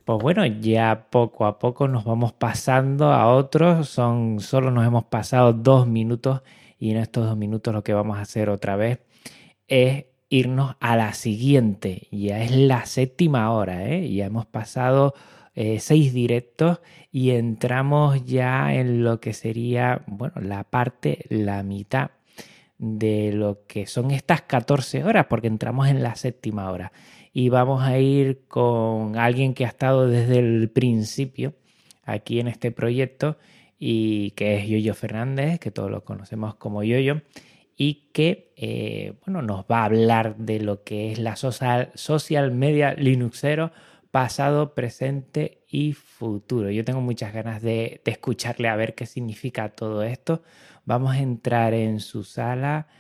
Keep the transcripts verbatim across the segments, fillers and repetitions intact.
Pues bueno, ya poco a poco nos vamos pasando a otros. Son, solo nos hemos pasado dos minutos y en estos dos minutos lo que vamos a hacer otra vez es irnos a la siguiente. Ya es la séptima hora, ¿eh? Ya hemos pasado eh, seis directos y entramos ya en lo que sería, bueno, la parte, la mitad de lo que son estas catorce horas, porque entramos en la séptima hora. Y vamos a ir con alguien que ha estado desde el principio aquí en este proyecto y que es Yoyo Fernández, que todos lo conocemos como Yoyo, y que eh, bueno, nos va a hablar de lo que es la social, social media linuxero, pasado, presente y futuro. Yo tengo muchas ganas de, de escucharle a ver qué significa todo esto. Vamos a entrar en su sala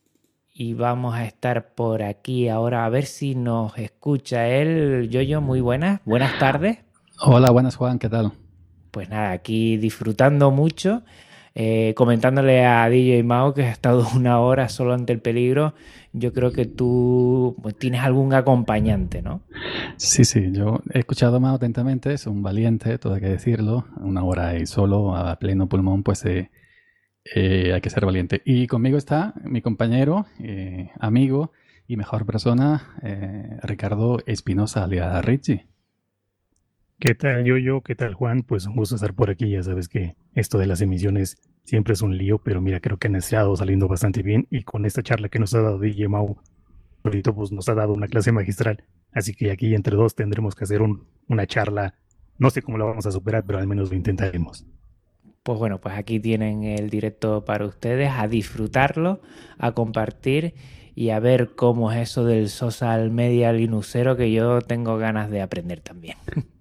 y vamos a estar por aquí ahora a ver si nos escucha él. Yoyo, muy buenas, buenas tardes. Hola, buenas Juan, ¿qué tal? Pues nada, aquí disfrutando mucho, eh, comentándole a D J Mao que ha estado una hora solo ante el peligro. Yo creo que tú pues, tienes algún acompañante, ¿no? Sí, sí, yo he escuchado más atentamente, es un valiente, todo hay que decirlo, una hora ahí solo, a pleno pulmón, pues eh, eh, hay que ser valiente. Y conmigo está mi compañero, eh, amigo y mejor persona, eh, Ricardo Espinosa, alias Richie. ¿Qué tal, Yo-Yo? ¿Qué tal, Juan? Pues un gusto estar por aquí. Ya sabes que esto de las emisiones siempre es un lío, pero mira, creo que han estado saliendo bastante bien. Y con esta charla que nos ha dado D J Mau, ahorita pues nos ha dado una clase magistral. Así que aquí entre dos tendremos que hacer un, una charla. No sé cómo la vamos a superar, pero al menos lo intentaremos. Pues bueno, pues aquí tienen el directo para ustedes, a disfrutarlo, a compartir y a ver cómo es eso del social media linuxero, que yo tengo ganas de aprender también.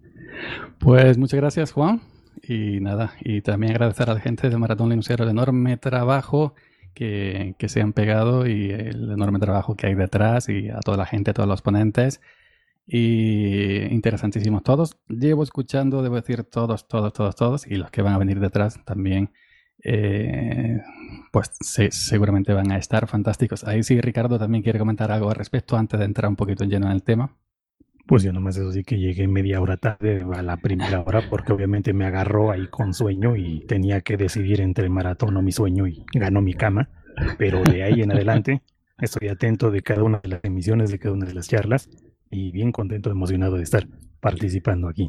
Pues muchas gracias, Juan. Y nada, y también agradecer a la gente del Maratón Linuxero el enorme trabajo que, que se han pegado y el enorme trabajo que hay detrás, y a toda la gente, a todos los ponentes. Y interesantísimos todos. Llevo escuchando, debo decir, todos, todos, todos, todos, y los que van a venir detrás también, eh, pues sí, seguramente van a estar fantásticos. Ahí sí, Ricardo también quiere comentar algo al respecto antes de entrar un poquito en lleno en el tema. Pues yo nomás eso sí que llegué media hora tarde a la primera hora porque obviamente me agarró ahí con sueño y tenía que decidir entre el maratón o mi sueño y ganó mi cama. Pero de ahí en adelante estoy atento de cada una de las emisiones, de cada una de las charlas y bien contento, emocionado de estar participando aquí.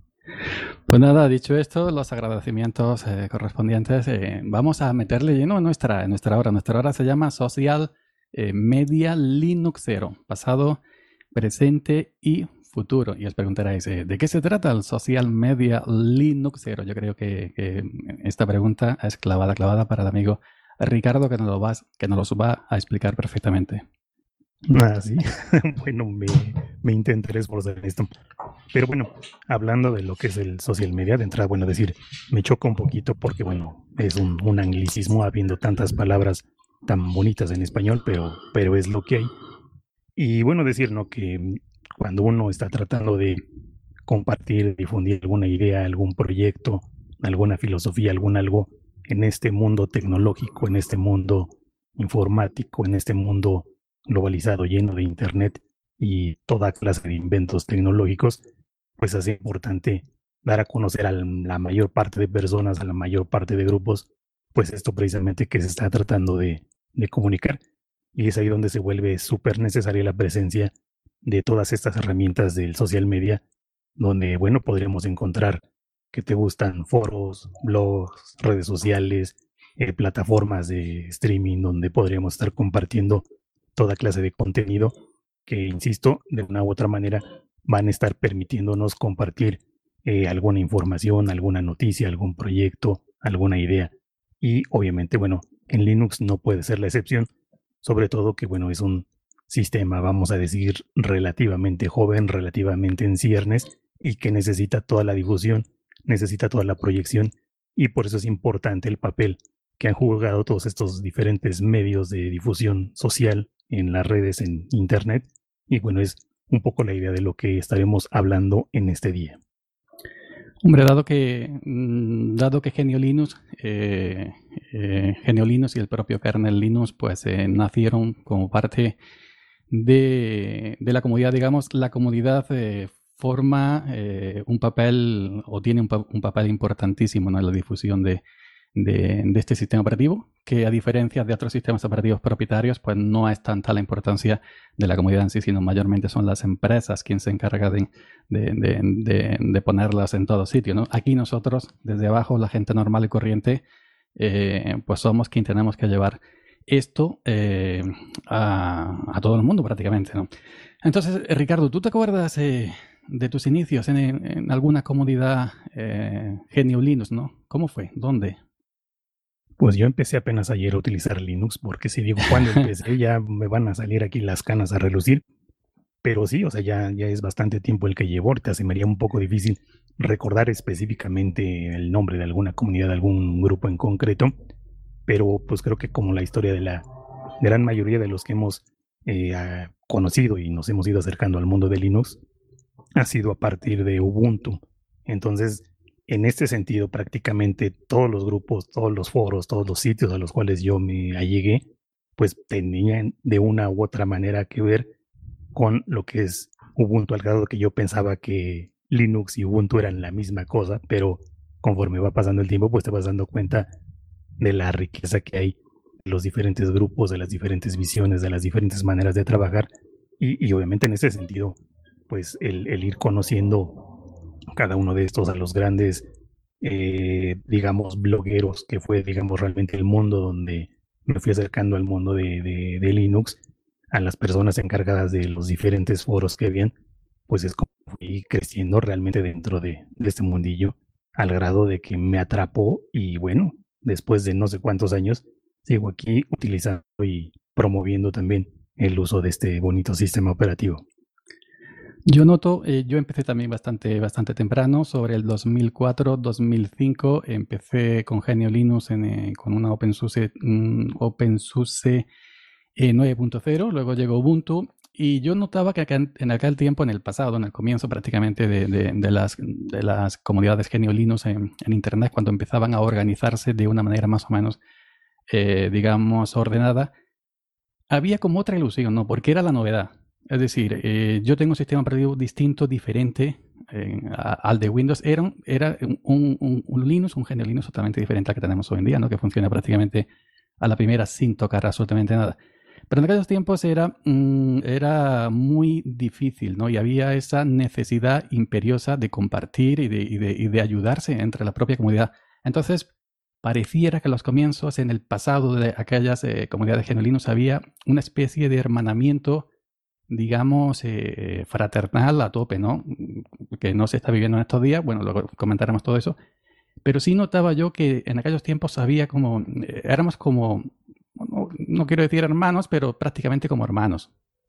Pues nada, dicho esto, los agradecimientos eh, correspondientes, eh, vamos a meterle lleno en nuestra, en nuestra hora. Nuestra hora se llama Social eh, Media Linuxero, pasado, presente y futuro. Y os preguntaréis, eh, ¿de qué se trata el Social Media Linuxero? Yo creo que, que esta pregunta es clavada, clavada para el amigo Ricardo, que nos lo, vas, que nos lo va a explicar perfectamente. Ah, sí. Bueno, me, me intentaré esforzar en esto. Pero bueno, hablando de lo que es el social media, de entrada, bueno, decir, me choca un poquito porque, bueno, es un, un anglicismo habiendo tantas palabras tan bonitas en español, pero, pero es lo que hay. Y bueno, decir, ¿no? Que cuando uno está tratando de compartir, difundir alguna idea, algún proyecto, alguna filosofía, algún algo en este mundo tecnológico, en este mundo informático, en este mundo globalizado, lleno de internet y toda clase de inventos tecnológicos, pues es importante dar a conocer a la mayor parte de personas, a la mayor parte de grupos, pues esto precisamente que se está tratando de, de comunicar. Y es ahí donde se vuelve súper necesaria la presencia de todas estas herramientas del social media, donde, bueno, podríamos encontrar que te gustan foros, blogs, redes sociales, eh, plataformas de streaming, donde podríamos estar compartiendo toda clase de contenido que, insisto, de una u otra manera van a estar permitiéndonos compartir eh, alguna información, alguna noticia, algún proyecto, alguna idea. Y obviamente, bueno, en Linux no puede ser la excepción, sobre todo que, bueno, es un sistema, vamos a decir, relativamente joven, relativamente en ciernes y que necesita toda la difusión, necesita toda la proyección, y por eso es importante el papel que han jugado todos estos diferentes medios de difusión social en las redes, en internet, y bueno, es un poco la idea de lo que estaremos hablando en este día. Hombre, dado que, dado que Genio Linux, eh, eh, Genio Linux y el propio kernel Linux, pues eh, nacieron como parte de, de la comunidad, digamos, la comunidad eh, forma eh, un papel o tiene un, pa- un papel importantísimo, ¿no?, en la difusión de, de, de este sistema operativo, que a diferencia de otros sistemas operativos propietarios, pues no es tanta la importancia de la comunidad en sí, sino mayormente son las empresas quienes se encargan de, de, de, de, de ponerlas en todo sitio, ¿no? Aquí nosotros, desde abajo, la gente normal y corriente, eh, pues somos quien tenemos que llevar esto eh, a, a todo el mundo prácticamente, ¿no? Entonces, eh, Ricardo, ¿tú te acuerdas eh, de tus inicios en, en alguna comunidad eh, G N U Linux, ¿no? ¿Cómo fue? ¿Dónde? Pues yo empecé apenas ayer a utilizar Linux, porque si digo cuando empecé ya me van a salir aquí las canas a relucir. Pero sí, o sea, ya, ya es bastante tiempo el que llevo. Ahorita se me haría un poco difícil recordar específicamente el nombre de alguna comunidad, de algún grupo en concreto. Pero pues creo que como la historia de la gran mayoría de los que hemos eh, a- conocido y nos hemos ido acercando al mundo de Linux, ha sido a partir de Ubuntu. Entonces, en este sentido, prácticamente todos los grupos, todos los foros, todos los sitios a los cuales yo me allegué, pues tenían de una u otra manera que ver con lo que es Ubuntu, al grado que yo pensaba que Linux y Ubuntu eran la misma cosa, pero conforme va pasando el tiempo, pues te vas dando cuenta de la riqueza que hay de los diferentes grupos, de las diferentes visiones, de las diferentes maneras de trabajar. Y, y obviamente en ese sentido, pues el, el ir conociendo cada uno de estos a los grandes, eh, digamos, blogueros, que fue, digamos, realmente el mundo donde me fui acercando al mundo de, de, de Linux, a las personas encargadas de los diferentes foros que habían, pues es como fui creciendo realmente dentro de, de este mundillo, al grado de que me atrapó y bueno, después de no sé cuántos años, sigo aquí utilizando y promoviendo también el uso de este bonito sistema operativo. Yo noto, eh, yo empecé también bastante, bastante temprano, sobre el dos mil cuatro, dos mil cinco, empecé con G N U Linux en, eh, con una OpenSUSE, mm, OpenSUSE eh, nueve punto cero, luego llegó Ubuntu, y yo notaba que acá, en aquel tiempo, en el pasado, en el comienzo prácticamente de, de, de, las, de las comunidades G N U Linux en, en Internet, cuando empezaban a organizarse de una manera más o menos, eh, digamos, ordenada, había como otra ilusión, ¿no? Porque era la novedad. Es decir, eh, yo tengo un sistema operativo distinto, diferente eh, a, al de Windows. Era, un, era un, un, un Linux, un G N U Linux totalmente diferente al que tenemos hoy en día, ¿no? Que funciona prácticamente a la primera sin tocar absolutamente nada. Pero en aquellos tiempos era, mmm, era muy difícil, ¿no? Y había esa necesidad imperiosa de compartir y de, y de, y de ayudarse entre la propia comunidad. Entonces, pareciera que en los comienzos, en el pasado de aquellas eh, comunidades G N U Linux, había una especie de hermanamiento, digamos, eh, fraternal a tope, ¿no? Que no se está viviendo en estos días. Bueno, luego comentaremos todo eso. Pero sí notaba yo que en aquellos tiempos había como, eh, éramos como, no, no quiero decir hermanos, pero prácticamente como hermanos.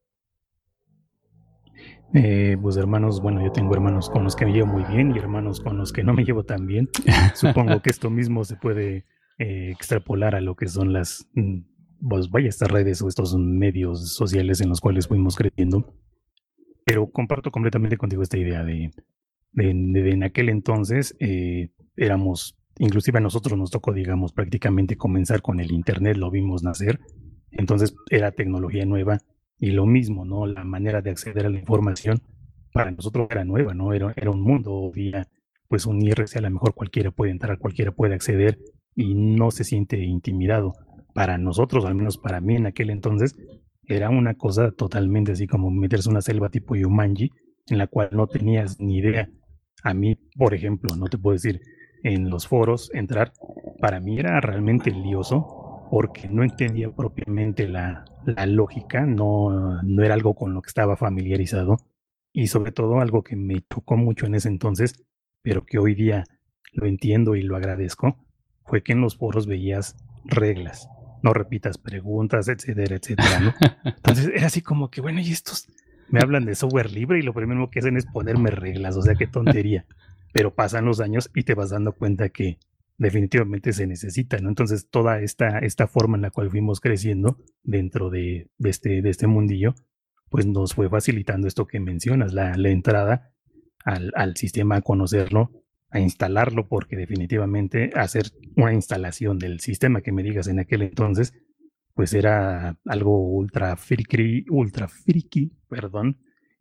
Eh, pues hermanos, bueno, yo tengo hermanos con los que me llevo muy bien y hermanos con los que no me llevo tan bien. Supongo que esto mismo se puede eh, extrapolar a lo que son las, pues vaya, estas redes o estos medios sociales en los cuales fuimos creciendo. Pero comparto completamente contigo esta idea de, de, de, de en aquel entonces eh, éramos, inclusive a nosotros nos tocó, digamos, prácticamente comenzar con el Internet, lo vimos nacer. Entonces era tecnología nueva. Y lo mismo, ¿no? La manera de acceder a la información para nosotros era nueva, ¿no? Era, era un mundo, había pues un I R C, a lo mejor cualquiera puede entrar, cualquiera puede acceder y no se siente intimidado. Para nosotros, al menos para mí en aquel entonces, era una cosa totalmente así como meterse en una selva tipo Yumanji, en la cual no tenías ni idea. A mí, por ejemplo, no te puedo decir, en los foros entrar, para mí era realmente lioso, porque no entendía propiamente la, la lógica, no, no era algo con lo que estaba familiarizado y sobre todo algo que me tocó mucho en ese entonces, pero que hoy día lo entiendo y lo agradezco, fue que en los foros veías reglas, no repitas preguntas, etcétera, etcétera, ¿no? Entonces era así como que, bueno, y estos me hablan de software libre y lo primero que hacen es ponerme reglas, o sea, qué tontería. Pero pasan los años y te vas dando cuenta que definitivamente se necesita, ¿no? Entonces, toda esta, esta forma en la cual fuimos creciendo dentro de, de, este, de este mundillo, pues nos fue facilitando esto que mencionas, la, la entrada al, al sistema, a conocerlo, a instalarlo, porque definitivamente hacer una instalación del sistema que me digas en aquel entonces, pues era algo ultra friki, ultra friki, perdón,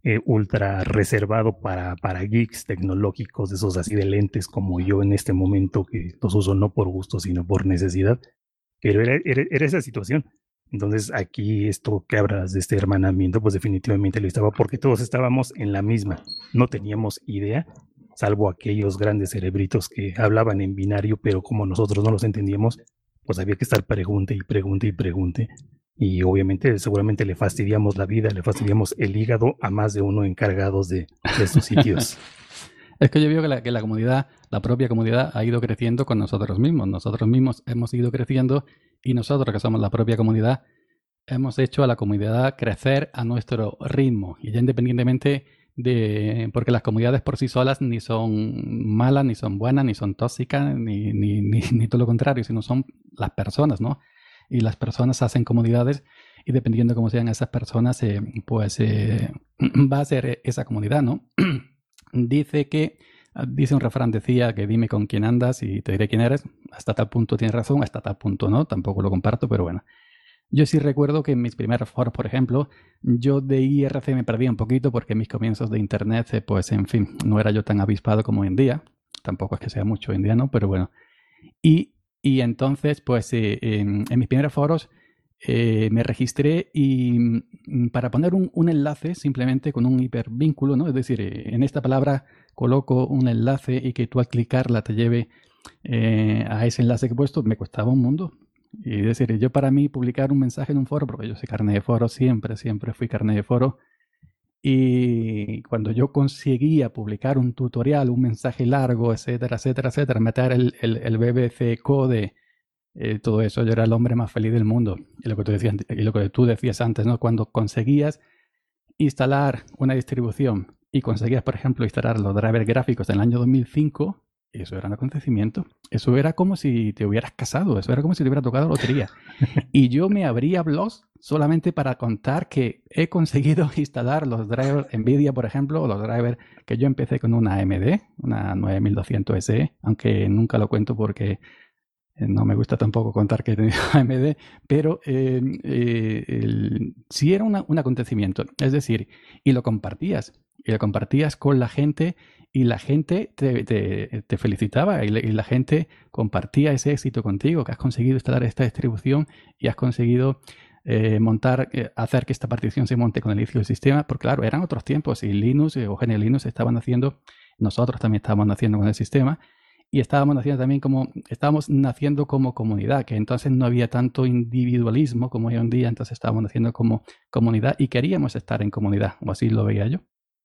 eh, ultra reservado para, para geeks tecnológicos, esos así de lentes como yo en este momento, que los uso no por gusto, sino por necesidad. Pero era, era, era esa situación. Entonces aquí esto que hablas de este hermanamiento, pues definitivamente lo estaba, porque todos estábamos en la misma. No teníamos idea, salvo aquellos grandes cerebritos que hablaban en binario, pero como nosotros no los entendíamos, pues había que estar pregunte y pregunte y pregunte. Y obviamente seguramente le fastidiamos la vida, le fastidiamos el hígado a más de uno encargados de, de estos sitios. Es que yo veo que la, que la comunidad, la propia comunidad ha ido creciendo con nosotros mismos. Nosotros mismos hemos ido creciendo y nosotros, que somos la propia comunidad, hemos hecho a la comunidad crecer a nuestro ritmo. Y ya independientemente de... Porque las comunidades por sí solas ni son malas, ni son buenas, ni son tóxicas, ni, ni, ni, ni todo lo contrario, sino son las personas, ¿no? Y las personas hacen comunidades y dependiendo de cómo sean esas personas, eh, pues eh, va a ser esa comunidad, ¿no? Dice que, dice un refrán, decía que dime con quién andas y te diré quién eres. Hasta tal punto tienes razón, hasta tal punto no, tampoco lo comparto, pero bueno. Yo sí recuerdo que en mis primeros foros, por ejemplo, yo de I R C me perdía un poquito porque en mis comienzos de internet, eh, pues en fin, no era yo tan avispado como hoy en día. Tampoco es que sea mucho hoy en día, ¿no? Pero bueno. Y, y entonces, pues eh, en, en mis primeros foros eh, me registré y mm, para poner un, un enlace simplemente con un hipervínculo, ¿no? Es decir, eh, en esta palabra coloco un enlace y que tú al clicarla te lleve eh, a ese enlace que he puesto, me costaba un mundo. Y es decir, yo para mí publicar un mensaje en un foro, porque yo soy carne de foro, siempre, siempre fui carne de foro, y cuando yo conseguía publicar un tutorial, un mensaje largo, etcétera, etcétera, etcétera, meter el, el, el B B C Code, eh, todo eso, yo era el hombre más feliz del mundo. Y lo que tú decías, y lo que tú decías antes, ¿no? Cuando conseguías instalar una distribución y conseguías, por ejemplo, instalar los drivers gráficos en el año dos mil cinco, eso era un acontecimiento. Eso era como si te hubieras casado. Eso era como si te hubiera tocado lotería. Y yo me abría blogs solamente para contar que he conseguido instalar los drivers NVIDIA, por ejemplo, o los drivers que yo empecé con una A M D, una nueve mil doscientos S E, aunque nunca lo cuento porque no me gusta tampoco contar que tenía A M D, pero eh, eh, el, sí era una, un acontecimiento. Es decir, y lo compartías. Y lo compartías con la gente y la gente te, te, te felicitaba y, le, y la gente compartía ese éxito contigo, que has conseguido instalar esta distribución y has conseguido eh, montar, eh, hacer que esta partición se monte con el inicio del sistema, porque claro, eran otros tiempos y Linux eh, o G N U Linux estaban haciendo, nosotros también estábamos naciendo con el sistema y estábamos naciendo también como, estábamos naciendo como comunidad, que entonces no había tanto individualismo como hoy en día, entonces estábamos naciendo como comunidad y queríamos estar en comunidad, o así lo veía yo.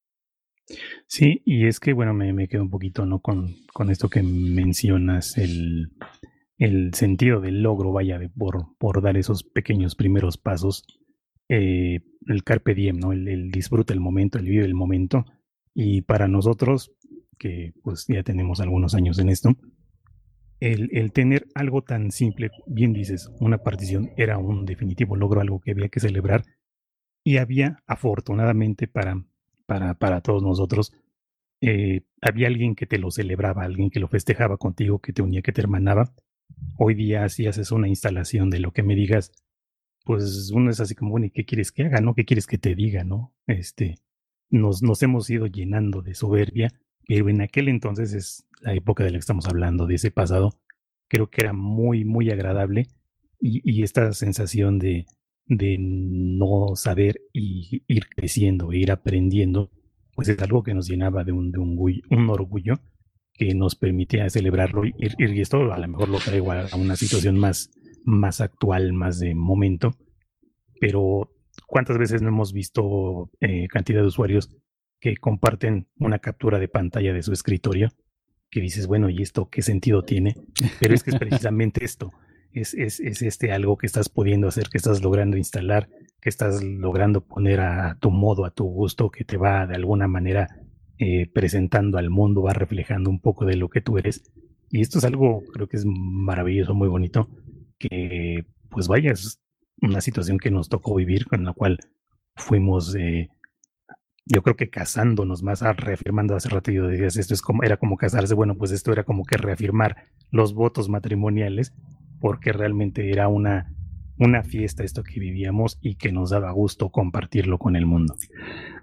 Sí, y es que, bueno, me, me quedo un poquito, ¿no? Con, con esto que mencionas, el, el sentido del logro, vaya, de por, por dar esos pequeños primeros pasos, eh, el carpe diem, ¿no? El, el disfruta el momento, el vive el momento. Y para nosotros, que pues ya tenemos algunos años en esto, el, el tener algo tan simple, bien dices, una partición era un definitivo logro, algo que había que celebrar. Y había, afortunadamente para... Para, para todos nosotros, eh, había alguien que te lo celebraba, alguien que lo festejaba contigo, que te unía, que te hermanaba. Hoy día, si haces una instalación de lo que me digas, pues uno es así como, bueno, ¿y qué quieres que haga, no? ¿Qué quieres que te diga, no? Este, nos, nos hemos ido llenando de soberbia, pero en aquel entonces es la época de la que estamos hablando, de ese pasado, creo que era muy, muy agradable y, y esta sensación de de no saber y ir creciendo e ir aprendiendo, pues es algo que nos llenaba de un, de un, un orgullo que nos permitía celebrarlo y, y esto a lo mejor lo traigo a, a una situación más, más actual, más de momento, pero ¿cuántas veces no hemos visto eh, cantidad de usuarios que comparten una captura de pantalla de su escritorio? Que dices, bueno, ¿y esto qué sentido tiene? Pero es que es precisamente esto. Es, es, es este algo que estás pudiendo hacer, que estás logrando instalar, que estás logrando poner a, a tu modo, a tu gusto, que te va de alguna manera eh, presentando al mundo, va reflejando un poco de lo que tú eres. Y esto es algo, creo que es maravilloso, muy bonito, que pues vaya, es una situación que nos tocó vivir, con la cual fuimos, eh, yo creo que casándonos más, ah, reafirmando hace rato, yo decías, esto es como, era como casarse, bueno, pues esto era como que reafirmar los votos matrimoniales, porque realmente era una, una fiesta esto que vivíamos y que nos daba gusto compartirlo con el mundo.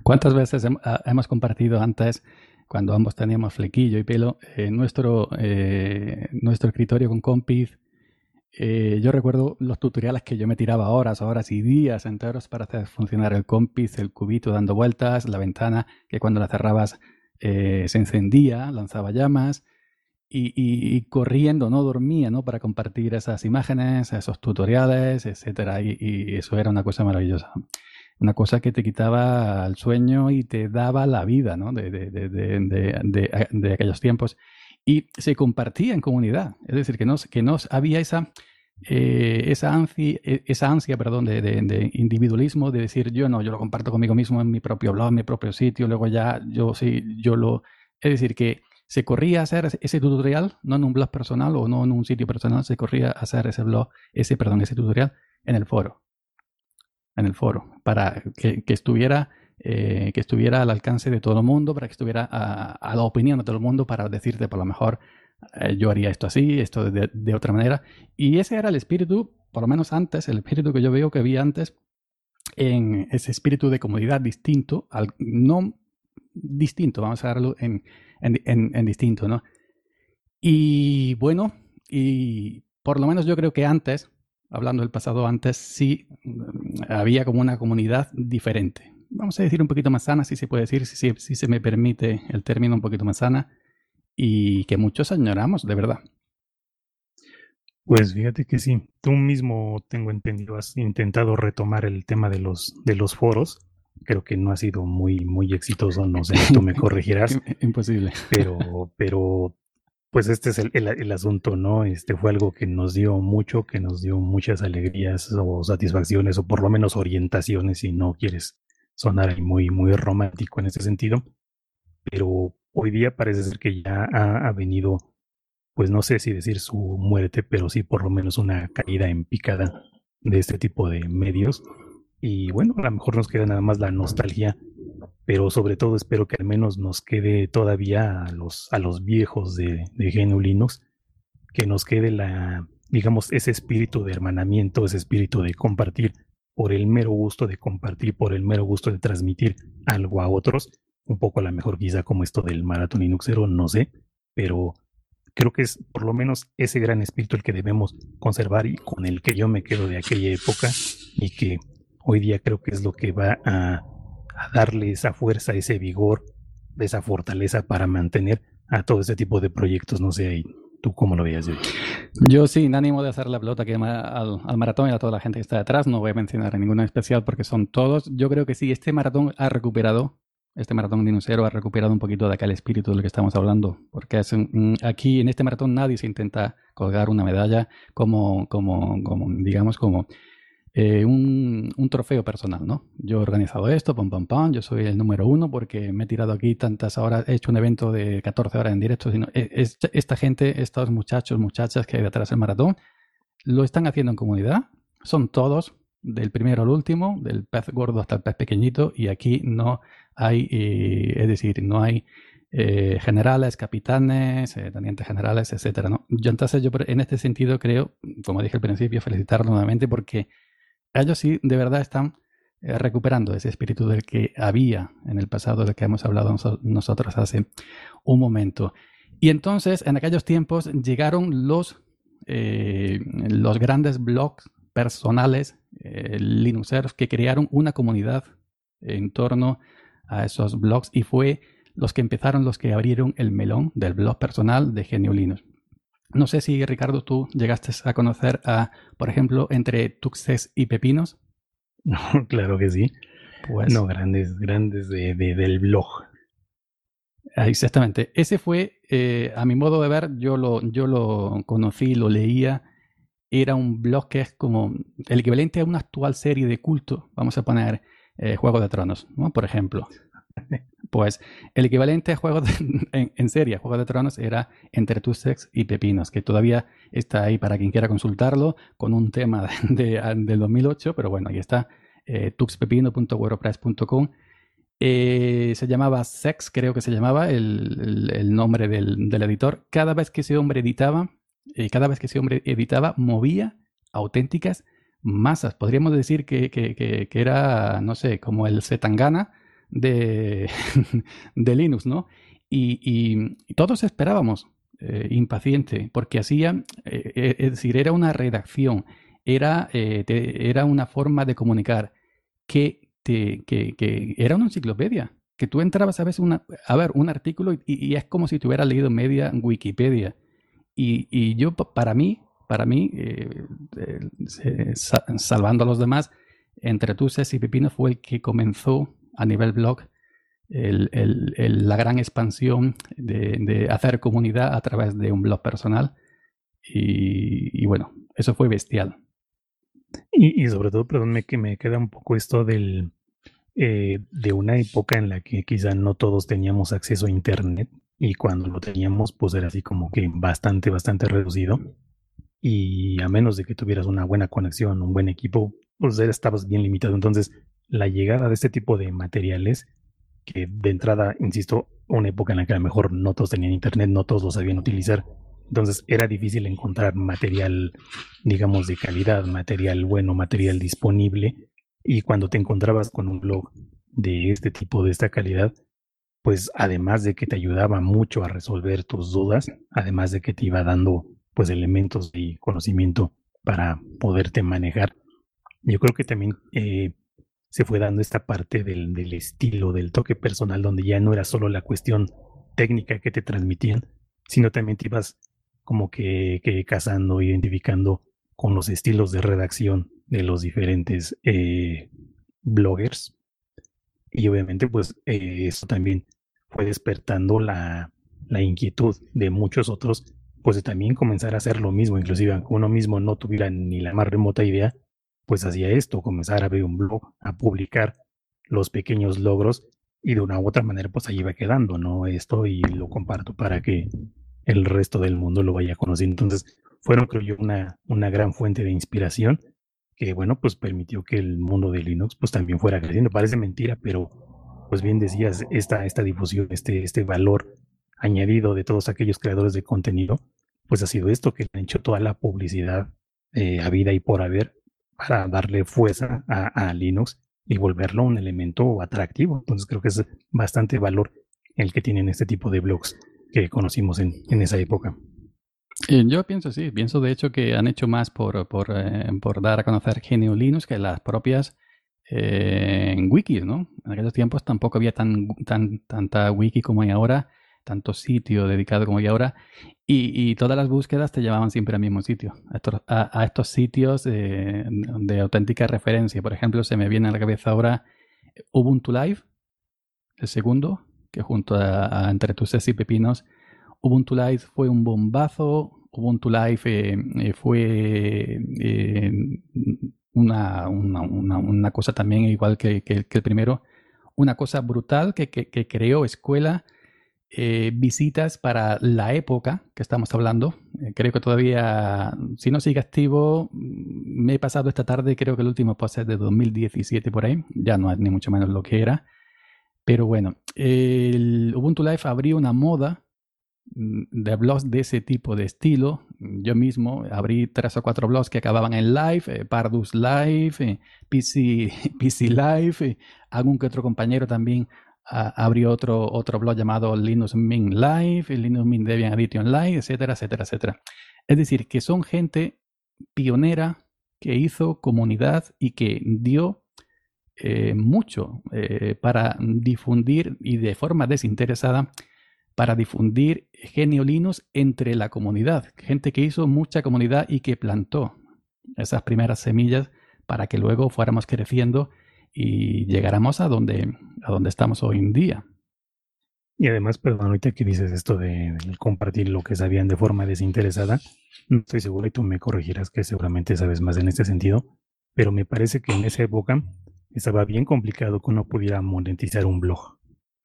¿Cuántas veces hem- ah, hemos compartido antes, cuando ambos teníamos flequillo y pelo, eh, nuestro, eh, nuestro escritorio con Compiz? Eh, yo recuerdo los tutoriales que yo me tiraba horas, horas y días enteros para hacer funcionar el Compiz, el cubito dando vueltas, la ventana que cuando la cerrabas eh, se encendía, lanzaba llamas y, y- y corriendo, no dormía, ¿no? Para compartir esas imágenes, esos tutoriales, etcétera. Y, y eso era una cosa maravillosa. Una cosa que te quitaba el sueño y te daba la vida, ¿no? De, de, de, de, de, de- de aquellos tiempos. Y se compartía en comunidad. Es decir, que no, que no había esa, eh, esa, ansia, esa ansia perdón, de, de, de individualismo, de decir yo no, yo lo comparto conmigo mismo en mi propio blog, en mi propio sitio, luego ya yo sí, yo lo... Es decir, que se corría a hacer ese tutorial, no en un blog personal o no en un sitio personal, se corría a hacer ese blog, ese, perdón, ese tutorial en el foro. En el foro, para que, que estuviera eh, que estuviera al alcance de todo el mundo, para que estuviera a, a la opinión de todo el mundo, para decirte, por lo mejor, eh, yo haría esto así, esto de, de otra manera. Y ese era el espíritu, por lo menos antes, el espíritu que yo veo que había antes, en ese espíritu de comunidad distinto, al, no distinto, vamos a verlo en, en, en, en distinto, ¿no? Y bueno, y por lo menos yo creo que antes, hablando del pasado antes, sí mm, había como una comunidad diferente. Vamos a decir un poquito más sana, si se puede decir, si, si, si se me permite el término un poquito más sana, y que muchos añoramos, de verdad. Pues fíjate que sí, tú mismo tengo entendido, has intentado retomar el tema de los, de los foros. Creo que no ha sido muy, muy exitoso, no sé, tú me corregirás, Imposible. pero, pero pues este es el, el, el asunto, ¿no? Este fue algo que nos dio mucho, que nos dio muchas alegrías o satisfacciones, o por lo menos orientaciones, si no quieres sonar ahí muy, muy romántico en ese sentido. Pero hoy día parece ser que ya ha, ha venido, pues no sé si decir su muerte, pero sí por lo menos una caída en picada de este tipo de medios. Y bueno, a lo mejor nos queda nada más la nostalgia, pero sobre todo espero que al menos nos quede todavía a los, a los viejos de, de G N U Linux, que nos quede la, digamos, ese espíritu de hermanamiento, ese espíritu de compartir por el mero gusto de compartir, por el mero gusto de transmitir algo a otros, un poco a lo mejor quizá como esto del maratón Linuxero, no sé, pero creo que es por lo menos ese gran espíritu el que debemos conservar y con el que yo me quedo de aquella época y que hoy día creo que es lo que va a, a darle esa fuerza, ese vigor, esa fortaleza para mantener a todo ese tipo de proyectos. No sé, ¿tú cómo lo veías? Yo sí, sin ánimo de hacer la pelota que al, al maratón y a toda la gente que está detrás, no voy a mencionar a ninguno en especial porque son todos. Yo creo que sí, este maratón ha recuperado, este maratón linuxero ha recuperado un poquito de aquel espíritu del que estamos hablando, porque es, aquí en este maratón nadie se intenta colgar una medalla como, como, como digamos, como eh, un, un trofeo personal, ¿no? Yo he organizado esto, pam, pam, pam, yo soy el número uno porque me he tirado aquí tantas horas, he hecho un evento de catorce horas en directo. Sino, es, esta gente, estos muchachos, muchachas que hay detrás del maratón, lo están haciendo en comunidad, son todos, del primero al último, del pez gordo hasta el pez pequeñito, y aquí no hay, eh, es decir, no hay eh, generales, capitanes, eh, tenientes generales, etcétera, ¿no? Yo entonces, yo en este sentido creo, como dije al principio, felicitarlo nuevamente porque ellos sí de verdad están eh, recuperando ese espíritu del que había en el pasado, del que hemos hablado nos nosotros hace un momento. Y entonces, en aquellos tiempos, llegaron los, eh, los grandes blogs personales eh, linuxeros que crearon una comunidad en torno a esos blogs y fue los que empezaron, los que abrieron el melón del blog personal de G N U Linux. No sé si, Ricardo, tú llegaste a conocer a, por ejemplo, entre Tuxes y Pepinos. No, claro que sí. Pues, no, grandes, grandes de, de, del blog. Exactamente. Ese fue, eh, a mi modo de ver, yo lo, yo lo conocí, lo leía. Era un blog que es como el equivalente a una actual serie de culto. Vamos a poner eh, Juego de Tronos, ¿no? Por ejemplo. Pues el equivalente a Juego de, en, en serie, Juego de Tronos, era Entre Tuxes y Pepinos, que todavía está ahí para quien quiera consultarlo, con un tema de, de, del dos mil ocho, pero bueno, ahí está, eh, tuxpepino punto wordpress punto com. Eh, se llamaba Sex, creo que se llamaba el, el, el nombre del, del editor. Cada vez que ese hombre editaba, eh, cada vez que ese hombre editaba, movía auténticas masas. Podríamos decir que, que, que, que era, no sé, como el Zetangana de, de Linux, ¿no? Y, y, y todos esperábamos, eh, impaciente, porque hacía, eh, es decir, era una redacción, era, eh, te, era una forma de comunicar que, te, que, que era una enciclopedia, que tú entrabas a veces una, a ver un artículo y, y es como si te hubieras leído media Wikipedia. Y, y yo, para mí, para mí, eh, eh, salvando a los demás, Entretuces y Pepino fue el que comenzó a nivel blog el, el, el, la gran expansión de, de hacer comunidad a través de un blog personal. Y, y bueno, eso fue bestial. Y, y sobre todo, perdónme que me queda un poco esto del, eh, de una época en la que quizá no todos teníamos acceso a Internet y cuando lo teníamos pues era así como que bastante, bastante reducido y a menos de que tuvieras una buena conexión, un buen equipo, pues estabas bien limitado. Entonces la llegada de este tipo de materiales que de entrada, insisto, una época en la que a lo mejor no todos tenían Internet, no todos lo sabían utilizar. Entonces era difícil encontrar material, digamos, de calidad, material bueno, material disponible. Y cuando te encontrabas con un blog de este tipo, de esta calidad, pues además de que te ayudaba mucho a resolver tus dudas, además de que te iba dando pues elementos y conocimiento para poderte manejar, yo creo que también eh, se fue dando esta parte del, del estilo, del toque personal, donde ya no era solo la cuestión técnica que te transmitían, sino también te ibas como que, que casando, identificando con los estilos de redacción de los diferentes eh, bloggers. Y obviamente pues eh, eso también fue despertando la, la inquietud de muchos otros, pues de también comenzar a hacer lo mismo, inclusive aunque uno mismo no tuviera ni la más remota idea, pues hacía esto, comenzar a abrir un blog, a publicar los pequeños logros y de una u otra manera pues ahí va quedando, ¿no? Esto y lo comparto para que el resto del mundo lo vaya conociendo. Entonces fueron, creo yo, una, una gran fuente de inspiración que, bueno, pues permitió que el mundo de Linux pues también fuera creciendo. Parece mentira, pero pues bien decías, esta, esta difusión, este, este valor añadido de todos aquellos creadores de contenido, pues ha sido esto que han hecho toda la publicidad eh, habida y por haber para darle fuerza a, a Linux y volverlo un elemento atractivo. Entonces creo que es bastante valor el que tienen este tipo de blogs que conocimos en, en esa época. Yo pienso sí, pienso de hecho que han hecho más por, por, eh, por dar a conocer G N U Linux que las propias eh, wikis, ¿no? En aquellos tiempos tampoco había tan, tan, tanta wiki como hay ahora, tanto sitio dedicado como hay ahora, y, y todas las búsquedas te llevaban siempre al mismo sitio, a estos, a, a estos sitios eh, de auténtica referencia. Por ejemplo, se me viene a la cabeza ahora Ubuntu Live, el segundo, que junto a, a Entretuces y Pepinos, Ubuntu Live fue un bombazo. Ubuntu Live eh, eh, fue eh, una, una, una, una cosa también igual que, que, que el primero, una cosa brutal que, que, que creó escuela, eh, visitas para la época que estamos hablando. Eh, creo que todavía, si no sigue activo, me he pasado esta tarde, creo que el último post es de dos mil diecisiete por ahí, ya no es ni mucho menos lo que era. Pero bueno, el Ubuntu Live abrió una moda de blogs de ese tipo de estilo. Yo mismo abrí tres o cuatro blogs que acababan en live, eh, Pardus Live, eh, P C, P C Live, eh, algún que otro compañero también uh, abrió otro, otro blog llamado Linux Mint Live, Linux Mint Debian Edition Live, etcétera, etcétera, etcétera. Es decir, que son gente pionera que hizo comunidad y que dio eh, mucho eh, para difundir y de forma desinteresada para difundir G N U Linux entre la comunidad. Gente que hizo mucha comunidad y que plantó esas primeras semillas para que luego fuéramos creciendo y llegáramos a donde, a donde estamos hoy en día. Y además, perdón, ahorita que dices esto de, de compartir lo que sabían de forma desinteresada, no estoy seguro y tú me corregirás que seguramente sabes más en este sentido, pero me parece que en esa época estaba bien complicado que uno pudiera monetizar un blog.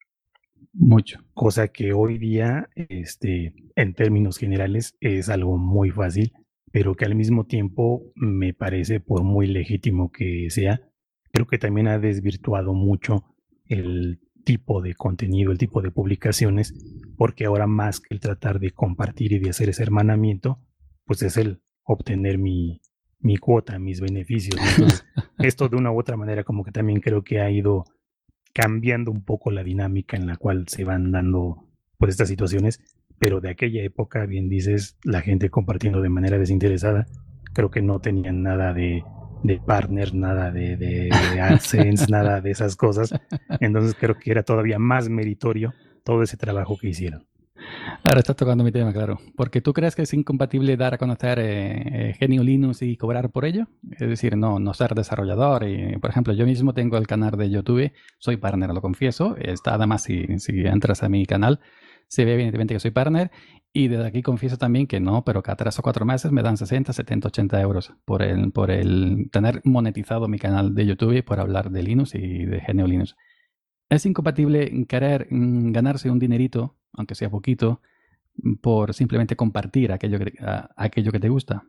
Mucho. Cosa que hoy día, este, en términos generales, es algo muy fácil, pero que al mismo tiempo me parece, por muy legítimo que sea, creo que también ha desvirtuado mucho el tipo de contenido, el tipo de publicaciones, porque ahora más que el tratar de compartir y de hacer ese hermanamiento, pues es el obtener mi, mi cuota, mis beneficios. Entonces, esto de una u otra manera como que también creo que ha ido cambiando un poco la dinámica en la cual se van dando pues estas situaciones, pero de aquella época, bien dices, la gente compartiendo de manera desinteresada, creo que no tenían nada de, de partner, nada de, de, de AdSense, nada de esas cosas, entonces creo que era todavía más meritorio todo ese trabajo que hicieron. Ahora estás tocando mi tema, claro. Porque tú crees que es incompatible dar a conocer eh, G N U Linux y cobrar por ello. Es decir, no, no ser desarrollador. Y, por ejemplo, yo mismo tengo el canal de YouTube, soy partner, lo confieso. Está además, si, si entras a mi canal, se ve evidentemente que soy partner. Y desde aquí confieso también que no, pero cada tres o cuatro meses me dan sesenta, setenta, ochenta euros por el, por el tener monetizado mi canal de YouTube por hablar de Linux y de G N U Linux. ¿Es incompatible querer mm, ganarse un dinerito, aunque sea poquito, por simplemente compartir aquello que, a, aquello que te gusta?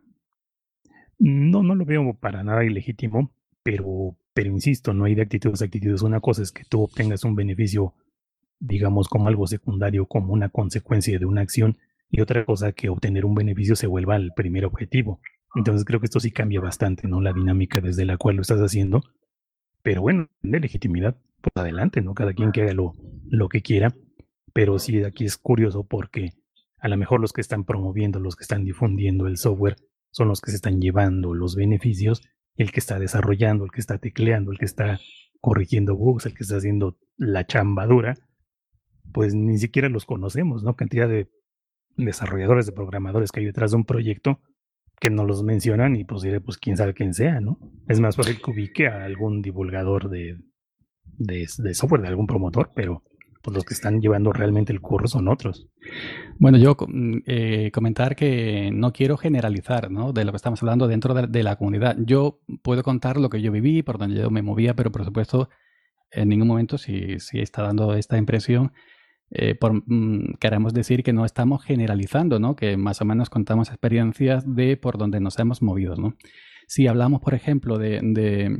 No, no lo veo para nada ilegítimo, pero, pero insisto, no hay de actitudes a actitudes. Una cosa es que tú obtengas un beneficio, digamos, como algo secundario, como una consecuencia de una acción, y otra cosa que obtener un beneficio se vuelva el primer objetivo. Entonces creo que esto sí cambia bastante, ¿no? La dinámica desde la cual lo estás haciendo. Pero bueno, de legitimidad, pues adelante, ¿no? Cada quien que haga lo, lo que quiera. Pero sí, aquí es curioso porque a lo mejor los que están promoviendo, los que están difundiendo el software, son los que se están llevando los beneficios, el que está desarrollando, el que está tecleando, el que está corrigiendo bugs, el que está haciendo la chamba dura, pues ni siquiera los conocemos, ¿no? Cantidad de desarrolladores, de programadores que hay detrás de un proyecto que no los mencionan y pues diré, pues quién sabe quién sea, ¿no? Es más fácil que ubique a algún divulgador de, de, de software, de algún promotor, pero pues los que están llevando realmente el curro son otros. Bueno, yo eh, comentar que no quiero generalizar, ¿no?, de lo que estamos hablando dentro de, de la comunidad. Yo puedo contar lo que yo viví, por donde yo me movía, pero por supuesto en ningún momento, si, si está dando esta impresión, eh, por, mm, queremos decir que no estamos generalizando, ¿no?, que más o menos contamos experiencias de por donde nos hemos movido, ¿no? Si hablamos, por ejemplo, de, de,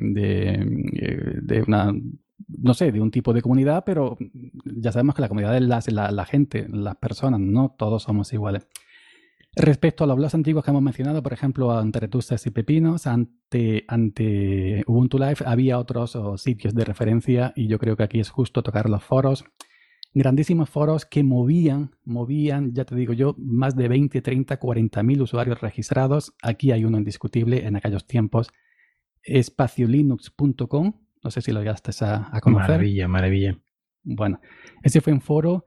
de, de una... no sé, de un tipo de comunidad, pero ya sabemos que la comunidad es la, la, la gente, las personas, no todos somos iguales. Respecto a los blogs antiguos que hemos mencionado, por ejemplo, ante Retustas y Pepinos, ante, ante Ubuntu Live, había otros oh, sitios de referencia y yo creo que aquí es justo tocar los foros. Grandísimos foros que movían, movían, ya te digo yo, más de veinte, treinta, cuarenta mil usuarios registrados. Aquí hay uno indiscutible en aquellos tiempos, espaciolinux punto com. No sé si lo llegaste a, a conocer. Maravilla, maravilla. Bueno, ese fue un foro,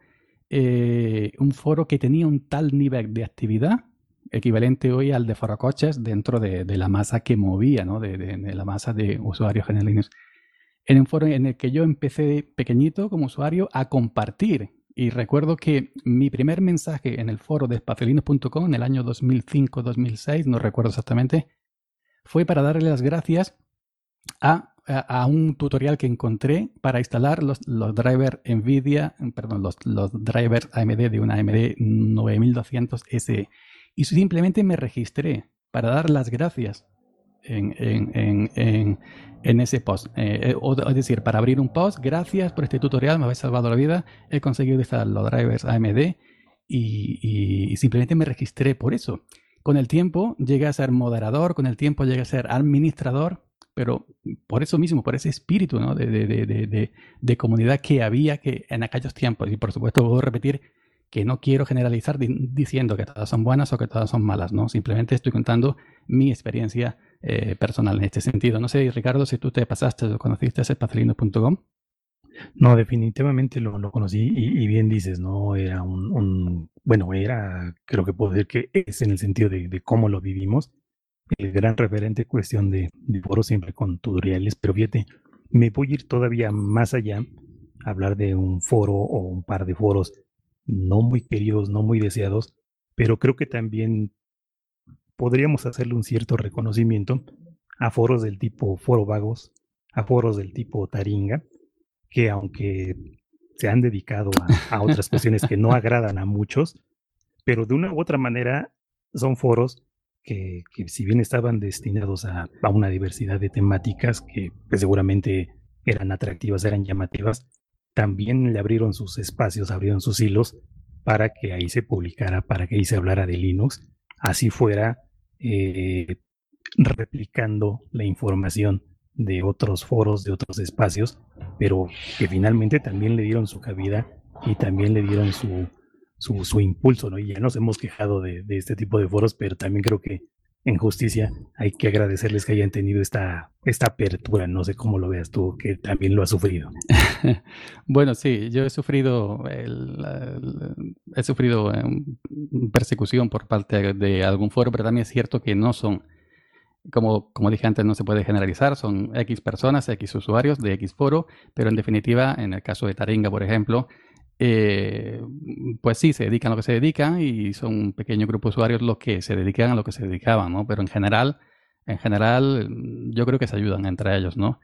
eh, un foro que tenía un tal nivel de actividad, equivalente hoy al de forocoches dentro de, de la masa que movía, ¿no?, de, de, de la masa de usuarios G N U Linux. En un foro en el que yo empecé pequeñito como usuario a compartir. Y recuerdo que mi primer mensaje en el foro de espaciolinux punto com en el año dos mil cinco dos mil seis, no recuerdo exactamente, fue para darle las gracias a a un tutorial que encontré para instalar los, los drivers NVIDIA, perdón, los, los drivers A M D de una A M D nueve mil doscientos S E. Y simplemente me registré para dar las gracias en, en, en, en, en ese post. Eh, o, es decir, para abrir un post, gracias por este tutorial, me habéis salvado la vida, he conseguido instalar los drivers A M D y, y, y simplemente me registré por eso. Con el tiempo llegué a ser moderador, con el tiempo llegué a ser administrador, pero por eso mismo, por ese espíritu, ¿no?, de, de, de, de, de comunidad que había que en aquellos tiempos. Y por supuesto puedo repetir que no quiero generalizar di diciendo que todas son buenas o que todas son malas, ¿no? Simplemente estoy contando mi experiencia eh, personal en este sentido. No sé, Ricardo, si tú te pasaste o conociste espaciolinux punto com. No, definitivamente lo, lo conocí y, y bien dices, ¿no? Era un, un, bueno, era, creo que puedo decir que es en el sentido de, de cómo lo vivimos, el gran referente cuestión de, de foros siempre con tutoriales, pero fíjate, me voy a ir todavía más allá, a hablar de un foro o un par de foros no muy queridos, no muy deseados, pero creo que también podríamos hacerle un cierto reconocimiento a foros del tipo Foro Vagos, a foros del tipo Taringa, que aunque se han dedicado a, a otras cuestiones que no agradan a muchos, pero de una u otra manera son foros Que, que si bien estaban destinados a, a una diversidad de temáticas que, que seguramente eran atractivas, eran llamativas, también le abrieron sus espacios, abrieron sus hilos para que ahí se publicara, para que ahí se hablara de Linux, así fuera eh, replicando la información de otros foros, de otros espacios, pero que finalmente también le dieron su cabida y también le dieron su, su, su impulso, ¿no? Y ya nos hemos quejado de, de este tipo de foros, pero también creo que en justicia hay que agradecerles que hayan tenido esta, esta apertura. No sé cómo lo veas tú, que también lo has sufrido. Bueno, sí, yo he sufrido el, el- he sufrido eh, persecución por parte de algún foro, pero también es cierto que no son, como, como dije antes, no se puede generalizar, son X personas, X usuarios de X foro, pero en definitiva, en el caso de Taringa, por ejemplo, eh, pues sí, se dedican a lo que se dedican y son un pequeño grupo de usuarios los que se dedican a lo que se dedicaban, ¿no? Pero en general, en general, mm, yo creo que se ayudan entre ellos, ¿no?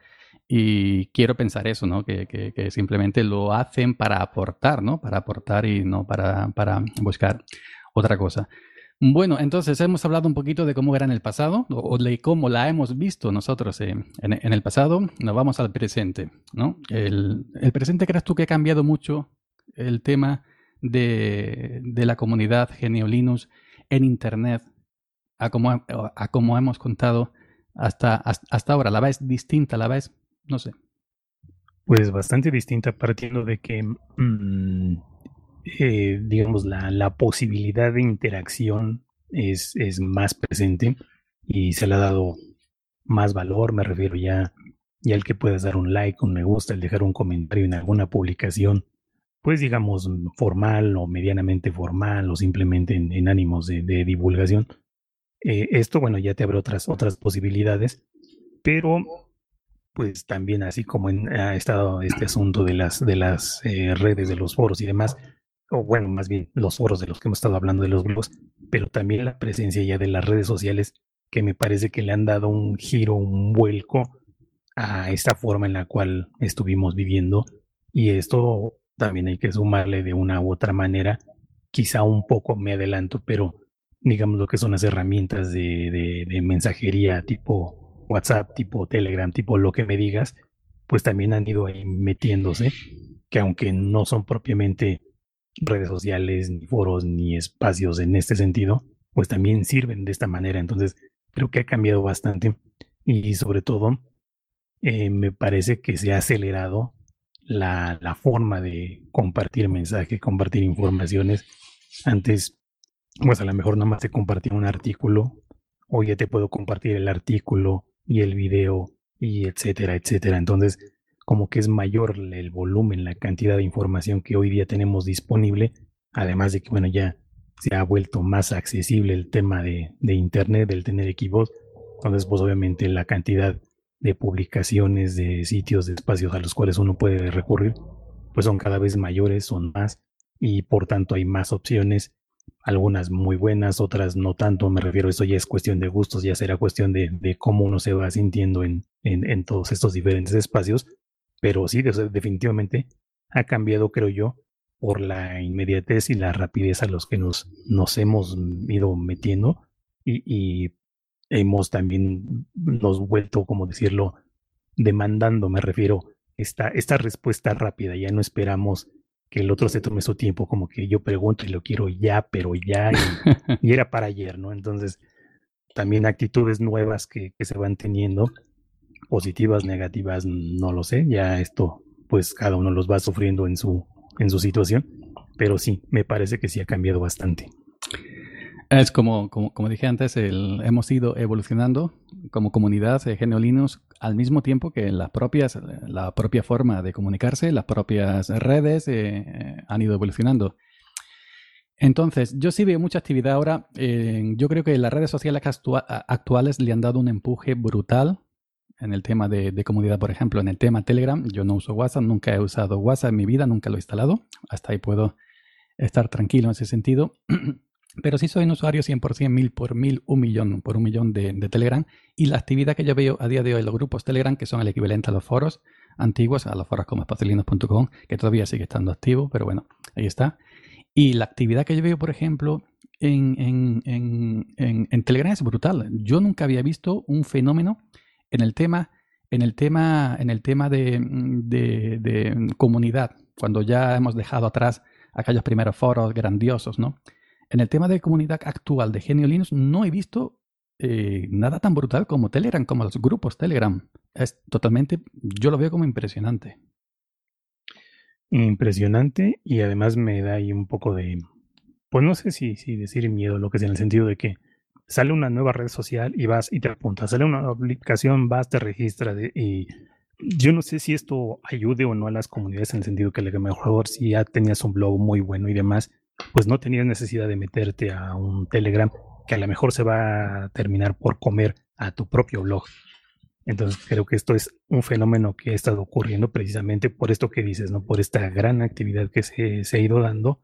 Y quiero pensar eso, ¿no? Que, que- que simplemente lo hacen para aportar, ¿no? Para aportar y no para, para buscar otra cosa. Bueno, entonces hemos hablado un poquito de cómo era en el pasado o o de cómo la hemos visto nosotros eh, en, en el pasado. Nos vamos al presente, ¿no? El, el presente, ¿crees tú que ha cambiado mucho el tema de, de la comunidad Genio Linux en Internet a como, a como hemos contado hasta, hasta hasta ahora? ¿La ves distinta? ¿La ves? No sé. Pues bastante distinta, partiendo de que, mm, eh, digamos, la, la posibilidad de interacción es, es más presente y se le ha dado más valor. Me refiero ya, ya el que puedas dar un like, un me gusta, el dejar un comentario en alguna publicación, pues digamos formal o medianamente formal o simplemente en, en ánimos de, de divulgación. Eh, esto, bueno, ya te abre otras, otras posibilidades, pero pues también así como en, ha estado este asunto de las, de las eh, redes, de los foros y demás, o bueno, más bien los foros de los que hemos estado hablando, de los blogs, pero también la presencia ya de las redes sociales, que me parece que le han dado un giro, un vuelco a esta forma en la cual estuvimos viviendo. Y esto también hay que sumarle de una u otra manera, quizá un poco me adelanto, pero digamos lo que son las herramientas de, de, de mensajería tipo WhatsApp, tipo Telegram, tipo lo que me digas, pues también han ido ahí metiéndose, que aunque no son propiamente redes sociales, ni foros, ni espacios en este sentido, pues también sirven de esta manera. Entonces, creo que ha cambiado bastante y sobre todo eh, me parece que se ha acelerado la, la forma de compartir mensajes, compartir informaciones. Antes, pues a lo mejor nada más te compartía un artículo, o ya te puedo compartir el artículo y el video y etcétera, etcétera. Entonces, como que es mayor el volumen, la cantidad de información que hoy día tenemos disponible, además de que, bueno, ya se ha vuelto más accesible el tema de, de Internet, del tener equipos. Entonces, pues obviamente la cantidad de publicaciones, de sitios, de espacios a los cuales uno puede recurrir, pues son cada vez mayores, son más, y por tanto hay más opciones, algunas muy buenas, otras no tanto. Me refiero, eso ya es cuestión de gustos, ya será cuestión de, de cómo uno se va sintiendo en, en, en todos estos diferentes espacios, pero sí, definitivamente ha cambiado, creo yo, por la inmediatez y la rapidez a los que nos, nos hemos ido metiendo y, y hemos también nos vuelto, como decirlo, demandando, me refiero, esta, esta respuesta rápida. Ya no esperamos que el otro se tome su tiempo, como que yo pregunto y lo quiero ya, pero ya, y, y era para ayer, ¿no? Entonces, también actitudes nuevas que, que se van teniendo, positivas, negativas, no lo sé, ya esto, pues cada uno los va sufriendo en su, en su situación, pero sí, me parece que sí ha cambiado bastante. Es como, como, como dije antes, el, hemos ido evolucionando como comunidad de Genio Linux al mismo tiempo que las propias, la propia forma de comunicarse, las propias redes eh, han ido evolucionando. Entonces, yo sí veo mucha actividad ahora. Eh, yo creo que las redes sociales actua actuales le han dado un empuje brutal en el tema de, de comunidad. Por ejemplo, en el tema Telegram, yo no uso WhatsApp, nunca he usado WhatsApp en mi vida, nunca lo he instalado. Hasta ahí puedo estar tranquilo en ese sentido. Pero sí soy un usuario cien por ciento, mil por mil, un millón por un millón de, de Telegram. Y la actividad que yo veo a día de hoy en los grupos Telegram, que son el equivalente a los foros antiguos, a los foros como espaciolinos punto com, que todavía sigue estando activo, pero bueno, ahí está. Y la actividad que yo veo, por ejemplo, en, en, en, en, en Telegram es brutal. Yo nunca había visto un fenómeno en el tema, en el tema, en el tema de, de, de comunidad, cuando ya hemos dejado atrás aquellos primeros foros grandiosos, ¿no? En el tema de comunidad actual de Genio Linux no he visto eh, nada tan brutal como Telegram, como los grupos Telegram. es totalmente, yo lo veo como impresionante. Impresionante, y además me da ahí un poco de, pues no sé si, si decir miedo, lo que es en el sentido de que sale una nueva red social y vas y te apuntas, sale una aplicación, vas, te registras y yo no sé si esto ayude o no a las comunidades en el sentido que a lo mejor si ya tenías un blog muy bueno y demás, pues no tenías necesidad de meterte a un Telegram que a lo mejor se va a terminar por comer a tu propio blog. Entonces creo que esto es un fenómeno que ha estado ocurriendo precisamente por esto que dices, ¿no? Por esta gran actividad que se, se ha ido dando.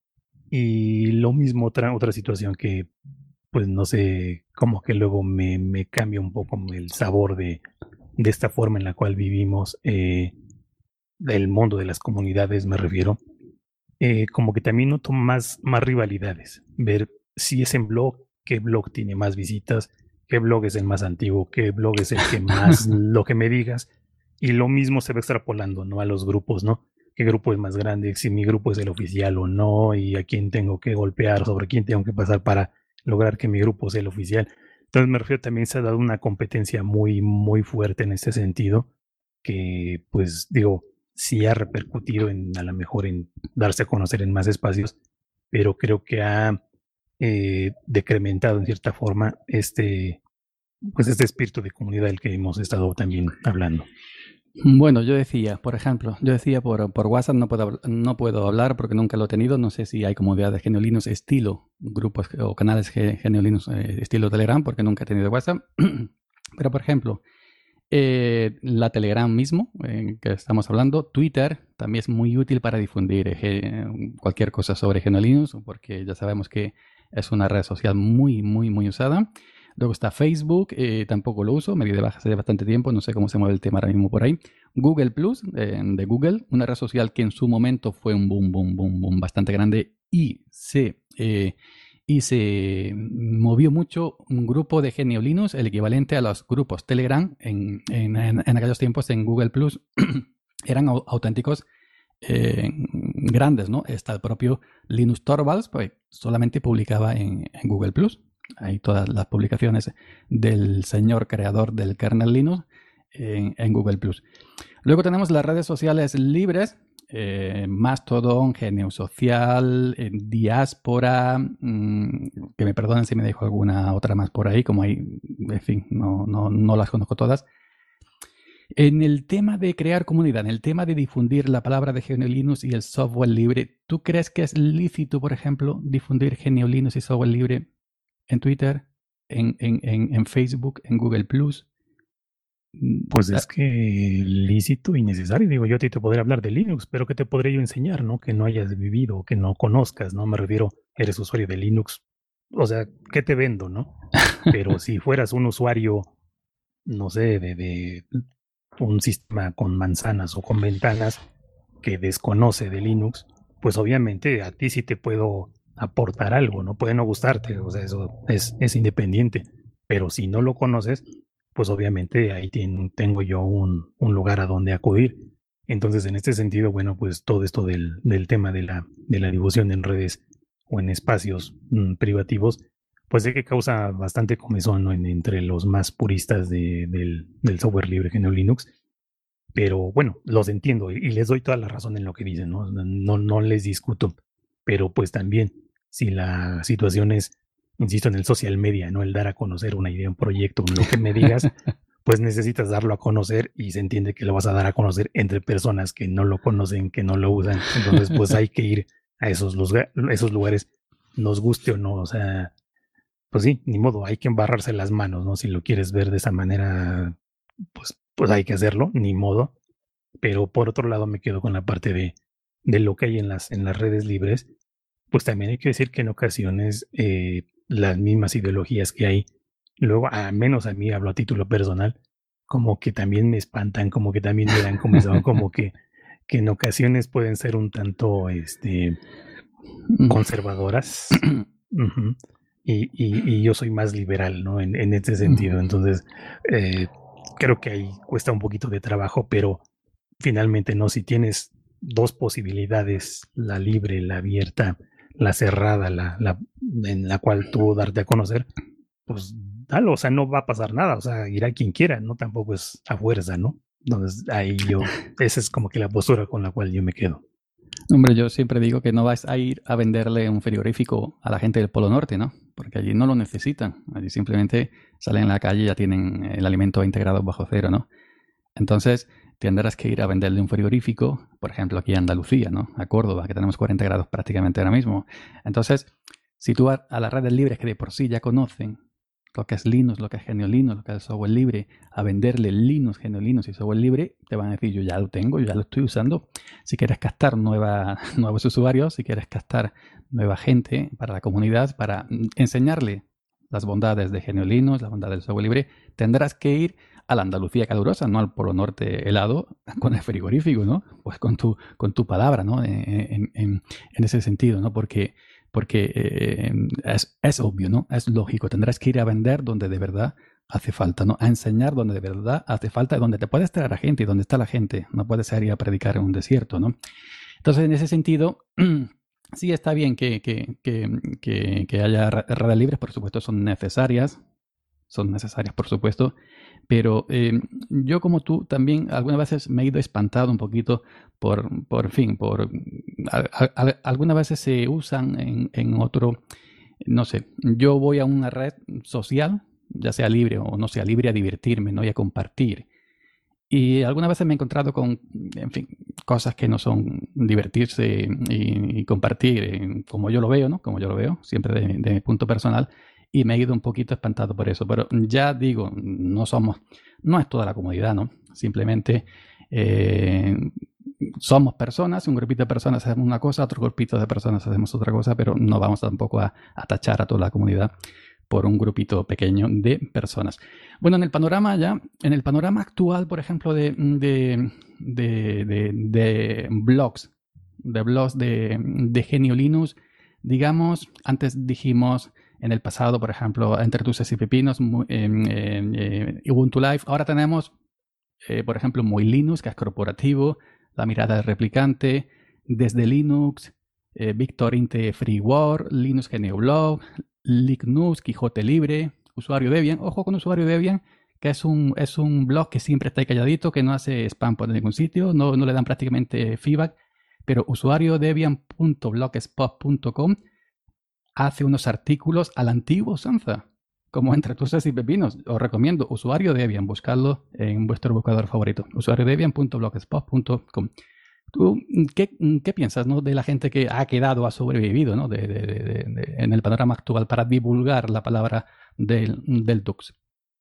Y lo mismo otra, otra situación que, pues no sé, como que luego me, me cambia un poco el sabor de, de esta forma en la cual vivimos, eh, del mundo de las comunidades me refiero, eh, como que también noto más, más rivalidades, ver si es en blog, qué blog tiene más visitas, qué blog es el más antiguo, qué blog es el que más, lo que me digas, y lo mismo se va extrapolando, ¿no? A los grupos, ¿no? ¿Qué grupo es más grande? Si mi grupo es el oficial o no, y a quién tengo que golpear, sobre quién tengo que pasar para lograr que mi grupo sea el oficial. Entonces me refiero, también se ha dado una competencia muy, muy fuerte en este sentido, que pues digo, sí ha repercutido en a lo mejor en darse a conocer en más espacios, pero creo que ha eh, decrementado en cierta forma este, pues este espíritu de comunidad del que hemos estado también hablando. Bueno, yo decía, por ejemplo, yo decía por, por WhatsApp no puedo, no puedo hablar porque nunca lo he tenido. No sé si hay comunidad de Genio Linux estilo grupos o canales Genio Linux eh, estilo Telegram porque nunca he tenido WhatsApp. Pero, por ejemplo, eh, la Telegram mismo, eh, que estamos hablando, Twitter también es muy útil para difundir eh, cualquier cosa sobre Genio Linux porque ya sabemos que es una red social muy, muy, muy usada. Luego está Facebook, eh, tampoco lo uso, me di de baja hace bastante tiempo, no sé cómo se mueve el tema ahora mismo por ahí. Google Plus, eh, de Google, una red social que en su momento fue un boom, boom, boom, boom bastante grande y se, eh, y se movió mucho un grupo de Genio Linux, el equivalente a los grupos Telegram en, en, en, en aquellos tiempos en Google Plus, eran au- auténticos eh, grandes, ¿no? Está el propio Linus Torvalds, pues solamente publicaba en, en Google Plus. Hay todas las publicaciones del señor creador del kernel Linux en, en Google Plus. Luego tenemos las redes sociales libres, eh, Mastodon, Genio Social, eh, Diáspora, mmm, que me perdonen si me dejo alguna otra más por ahí, como hay, en fin, no, no, no las conozco todas. En el tema de crear comunidad, en el tema de difundir la palabra de Genio Linux y el software libre, ¿tú crees que es lícito, por ejemplo, difundir Genio Linux y software libre en Twitter, en, en, en, en Facebook, en Google Plus? Pues es que lícito y necesario. Digo, yo a ti te podré hablar de Linux, pero ¿qué te podré yo enseñar, no? Que no hayas vivido, que no conozcas, ¿no? Me refiero, eres usuario de Linux. O sea, ¿qué te vendo, no? Pero si fueras un usuario, no sé, de, de un sistema con manzanas o con ventanas que desconoce de Linux, pues obviamente a ti sí te puedo aportar algo, ¿no? Puede no gustarte, o sea, eso es, es independiente. Pero si no lo conoces, pues obviamente ahí ten, tengo yo un, un, lugar a donde acudir. Entonces, en este sentido, bueno, pues todo esto del, del tema de la, de la difusión en redes o en espacios mmm, privativos, pues sé que causa bastante comezón, ¿no? en, entre los más puristas de, del, del software libre Genio Linux. Pero bueno, los entiendo y, y les doy toda la razón en lo que dicen, ¿no? No, no les discuto. Pero pues también, si la situación es, insisto, en el social media, no el dar a conocer una idea, un proyecto, lo que me digas, pues necesitas darlo a conocer y se entiende que lo vas a dar a conocer entre personas que no lo conocen, que no lo usan. Entonces, pues hay que ir a esos, esos lugares, nos guste o no. O sea, pues sí, ni modo, hay que embarrarse las manos, ¿no? Si lo quieres ver de esa manera, pues, pues hay que hacerlo, ni modo. Pero por otro lado me quedo con la parte de, de lo que hay en las, en las redes libres. Pues también hay que decir que en ocasiones eh, las mismas ideologías que hay, luego, a menos a mí, hablo a título personal, como que también me espantan, como que también me dan comezón, como que, que en ocasiones pueden ser un tanto este, conservadoras. Uh-huh. y, y, y yo soy más liberal, ¿no? En, en este sentido. Entonces, eh, creo que ahí cuesta un poquito de trabajo, pero finalmente, ¿no? Si tienes dos posibilidades, la libre, la abierta, la cerrada, la, la, en la cual tú darte a conocer, pues tal, o sea, no va a pasar nada, o sea, irá quien quiera, no tampoco es a fuerza, ¿no? Entonces, ahí yo, esa es como que la postura con la cual yo me quedo. Hombre, yo siempre digo que no vais a ir a venderle un frigorífico a la gente del Polo Norte, ¿no? Porque allí no lo necesitan. Allí simplemente salen a la calle y ya tienen el alimento integrado bajo cero, ¿no? Entonces tendrás que ir a venderle un frigorífico, por ejemplo, aquí a Andalucía, ¿no? A Córdoba, que tenemos cuarenta grados prácticamente ahora mismo. Entonces, si tú a, a las redes libres que de por sí ya conocen lo que es Linux, lo que es GNU Linux, lo que es software libre, a venderle Linux, GNU Linux y software libre, te van a decir, yo ya lo tengo, yo ya lo estoy usando. Si quieres captar nueva, nuevos usuarios, si quieres captar nueva gente para la comunidad, para enseñarle las bondades de GNU Linux, las bondades del software libre, tendrás que ir a la Andalucía calurosa, no al Polo Norte helado, con el frigorífico, ¿no? Pues con tu, con tu palabra, ¿no? En, en, en ese sentido, ¿no? Porque Porque eh, es, es obvio, ¿no? Es lógico. Tendrás que ir a vender donde de verdad hace falta, ¿no? A enseñar donde de verdad hace falta, donde te puedes traer a gente y donde está la gente. No puedes ir a predicar en un desierto, ¿no? Entonces, en ese sentido, sí está bien que, que, que, que, que haya redes libres, por supuesto, son necesarias. Son necesarias, por supuesto. Pero eh, yo como tú también algunas veces me he ido espantado un poquito por, por fin, por a, a, algunas veces se usan en, en otro, no sé, yo voy a una red social, ya sea libre o no sea libre, a divertirme, ¿no? Y a compartir. Y algunas veces me he encontrado con, en fin, cosas que no son divertirse y, y compartir, eh, como yo lo veo, ¿no? Como yo lo veo, siempre de, de mi punto personal. Y me he ido un poquito espantado por eso. Pero ya digo, no somos, no es toda la comunidad, ¿no? Simplemente eh, somos personas, un grupito de personas hacemos una cosa, otro grupito de personas hacemos otra cosa, pero no vamos tampoco a, a tachar a toda la comunidad por un grupito pequeño de personas. Bueno, en el panorama ya, en el panorama actual, por ejemplo, de, de, de, de, de blogs, de blogs de, de GNU Linux, digamos, antes dijimos en el pasado, por ejemplo, Entre Tuces y Pepinos, eh, eh, Ubuntu Live. Ahora tenemos, eh, por ejemplo, Muy Linux, que es corporativo, La Mirada del Replicante, Desde Linux, eh, Víctor Inte FreeWord, Linux GNU Blog, Lignux, Quijote Libre, Usuario Debian. Ojo con Usuario Debian, que es un, es un blog que siempre está ahí calladito, que no hace spam por ningún sitio, no, no le dan prácticamente feedback, pero usuario debian punto blogspot punto com hace unos artículos a la antigua usanza, como Entre Tuces y Pepinos. Os recomiendo Usuario Debian, buscadlo en vuestro buscador favorito, usuario debian punto blogspot punto com. ¿Tú qué, qué piensas, ¿no? De la gente que ha quedado, ha sobrevivido, ¿no? de, de, de, de, en el panorama actual para divulgar la palabra del, del Tux?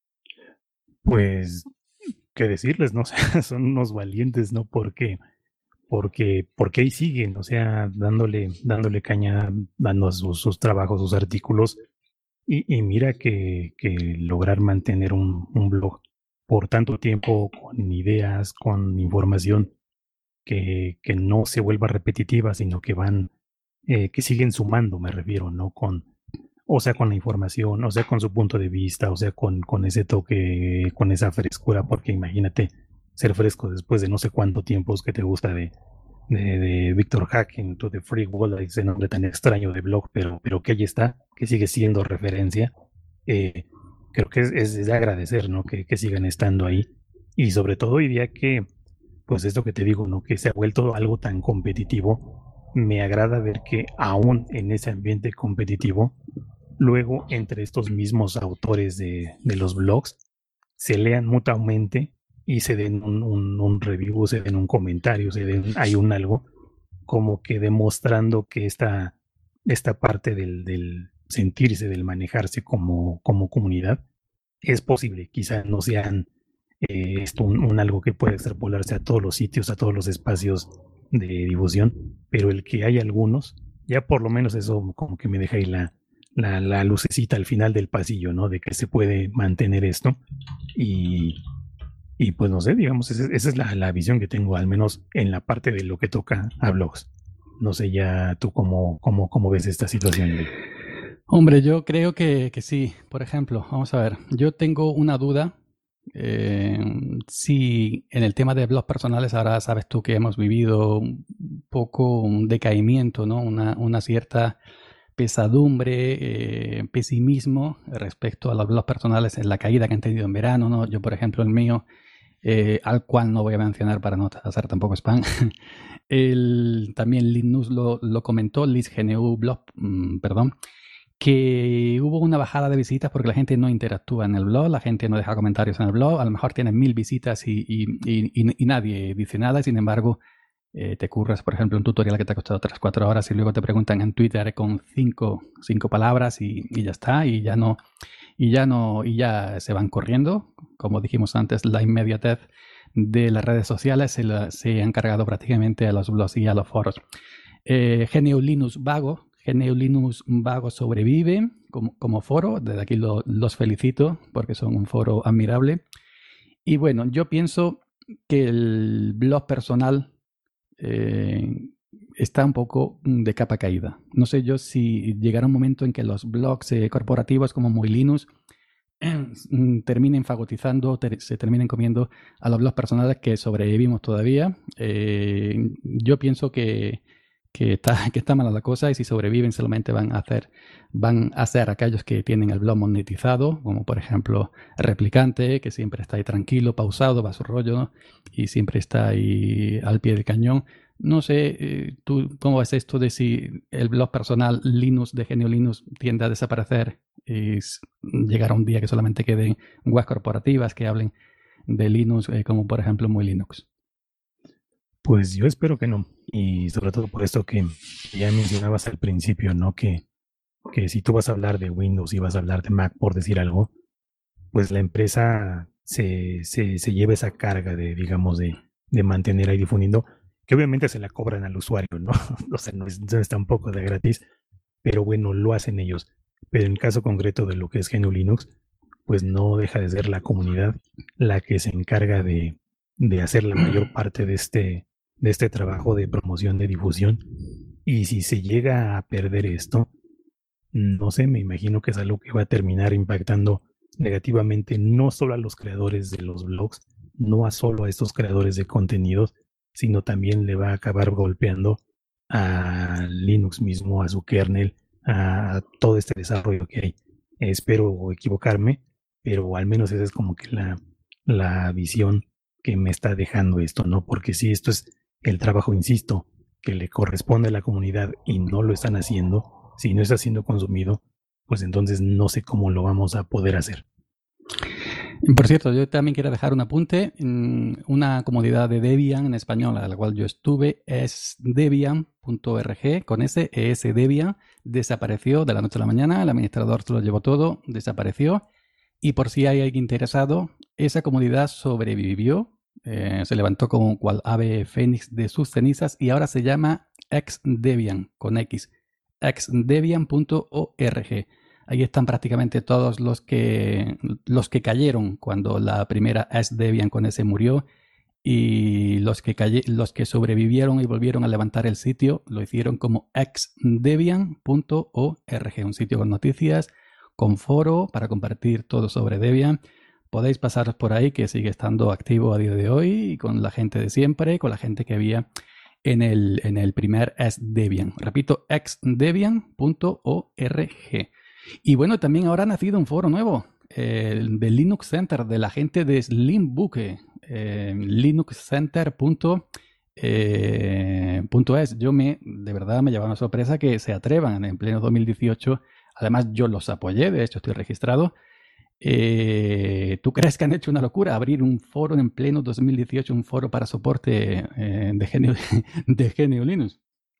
Pues, ¿qué decirles? No sé, son unos valientes, ¿no? Porque porque, porque ahí siguen, o sea, dándole, dándole caña, dando sus, sus trabajos, sus artículos, y, y mira que, que lograr mantener un, un blog por tanto tiempo con ideas, con información que, que no se vuelva repetitiva, sino que van, eh, que siguen sumando, me refiero, ¿no? Con, o sea, con la información, o sea, con su punto de vista, o sea, con, con ese toque, con esa frescura, porque imagínate ser fresco después de no sé cuánto tiempo que te gusta de, de, de Víctor Hacking, to the Free World, ese nombre tan extraño de blog, pero, pero que ahí está, que sigue siendo referencia. Eh, creo que es, es, de agradecer, ¿no? Que, que sigan estando ahí. Y sobre todo diría que, pues esto que te digo, ¿no? Que se ha vuelto algo tan competitivo. Me agrada ver que aún en ese ambiente competitivo, luego entre estos mismos autores de, de los blogs, se lean mutuamente y se den un, un, un review, se den un comentario, se den, hay un algo como que demostrando que esta, esta parte del, del sentirse, del manejarse como, como comunidad, es posible. Quizá no sean eh, esto un, un algo que puede extrapolarse a todos los sitios, a todos los espacios de difusión, pero el que hay algunos, ya por lo menos eso como que me deja ahí la, la, la lucecita al final del pasillo, ¿no? De que se puede mantener esto. Y, y pues no sé, digamos, esa, esa es la, la visión que tengo, al menos en la parte de lo que toca a blogs. No sé ya tú cómo, cómo, cómo ves esta situación. De... Hombre, yo creo que, que sí. Por ejemplo, vamos a ver, yo tengo una duda. Eh, si en el tema de blogs personales, ahora sabes tú que hemos vivido un poco un decaimiento, ¿no? Una, una cierta pesadumbre, eh, pesimismo respecto a los blogs personales en la caída que han tenido en verano, ¿no? Yo, por ejemplo, el mío, eh, al cual no voy a mencionar para no hacer tampoco spam. el, también Linus lo, lo comentó, LizGNU Blog, mmm, perdón, que hubo una bajada de visitas porque la gente no interactúa en el blog, la gente no deja comentarios en el blog, a lo mejor tienen mil visitas y, y, y, y, y nadie dice nada, y sin embargo, eh, te curras, por ejemplo, un tutorial que te ha costado tres cuatro horas y luego te preguntan en Twitter con cinco palabras y, y ya está, y ya no, y ya no, y ya se van corriendo. Como dijimos antes, la inmediatez de las redes sociales se, la, se han cargado prácticamente a los blogs y a los foros. Eh, G N U Linux Vago, G N U Linux Vago sobrevive como, como foro, desde aquí lo, los felicito porque son un foro admirable. Y bueno, yo pienso que el blog personal Eh, está un poco de capa caída. No sé yo si llegará un momento en que los blogs eh, corporativos como Muy Linux eh, terminen fagotizando, ter se terminen comiendo a los blogs personales que sobrevivimos todavía. Eh, yo pienso que, que, está, que está mala la cosa, y si sobreviven solamente van a hacer van a ser aquellos que tienen el blog monetizado, como por ejemplo Replicante, que siempre está ahí tranquilo, pausado, va a su rollo, ¿no? Y siempre está ahí al pie del cañón. No sé, eh, ¿tú cómo ves esto de si el blog personal Linux de G N U Linux tiende a desaparecer y llegará un día que solamente queden webs corporativas que hablen de Linux, eh, como por ejemplo Muy Linux? Pues yo espero que no, y sobre todo por esto que ya mencionabas al principio, ¿no? Que, que si tú vas a hablar de Windows y vas a hablar de Mac, por decir algo, pues la empresa se, se, se lleva esa carga de, digamos, de, de mantener ahí difundiendo, que obviamente se la cobran al usuario, ¿no? O sea, no es, no es tampoco de gratis, pero bueno, lo hacen ellos. Pero en el caso concreto de lo que es G N U Linux, pues no deja de ser la comunidad la que se encarga de, de hacer la mayor parte de este, de este trabajo de promoción, de difusión. Y si se llega a perder esto, no sé, me imagino que es algo que va a terminar impactando negativamente no solo a los creadores de los blogs, no a solo a estos creadores de contenidos, sino también le va a acabar golpeando a Linux mismo, a su kernel, a todo este desarrollo que hay. Espero equivocarme, pero al menos esa es como que la, la visión que me está dejando esto, ¿no? Porque si esto es el trabajo, insisto, que le corresponde a la comunidad y no lo están haciendo, si no está siendo consumido, pues entonces no sé cómo lo vamos a poder hacer. Por cierto, yo también quiero dejar un apunte. Una comunidad de Debian en español a la cual yo estuve es debian punto org, con ese, es Debian, desapareció de la noche a la mañana, el administrador se lo llevó todo, desapareció, y por si hay alguien interesado, esa comunidad sobrevivió, eh, se levantó como cual ave fénix de sus cenizas y ahora se llama exdebian, con X, exdebian punto org. Ahí están prácticamente todos los que, los que cayeron cuando la primera exdebian con ese murió, y los que, caye, los que sobrevivieron y volvieron a levantar el sitio lo hicieron como exdebian punto org, un sitio con noticias, con foro para compartir todo sobre Debian. Podéis pasaros por ahí, que sigue estando activo a día de hoy, con la gente de siempre, con la gente que había en el, en el primer exdebian. Repito, exdebian punto org. Y bueno, también ahora ha nacido un foro nuevo, el de Linux Center, de la gente de Slimbook, eh, linuxcenter punto es. Yo me, de verdad me lleva una sorpresa que se atrevan en pleno dos mil dieciocho. Además, yo los apoyé, de hecho estoy registrado. Eh, ¿Tú crees que han hecho una locura abrir un foro en pleno dos mil dieciocho, un foro para soporte eh, de, G N U, de G N U Linux?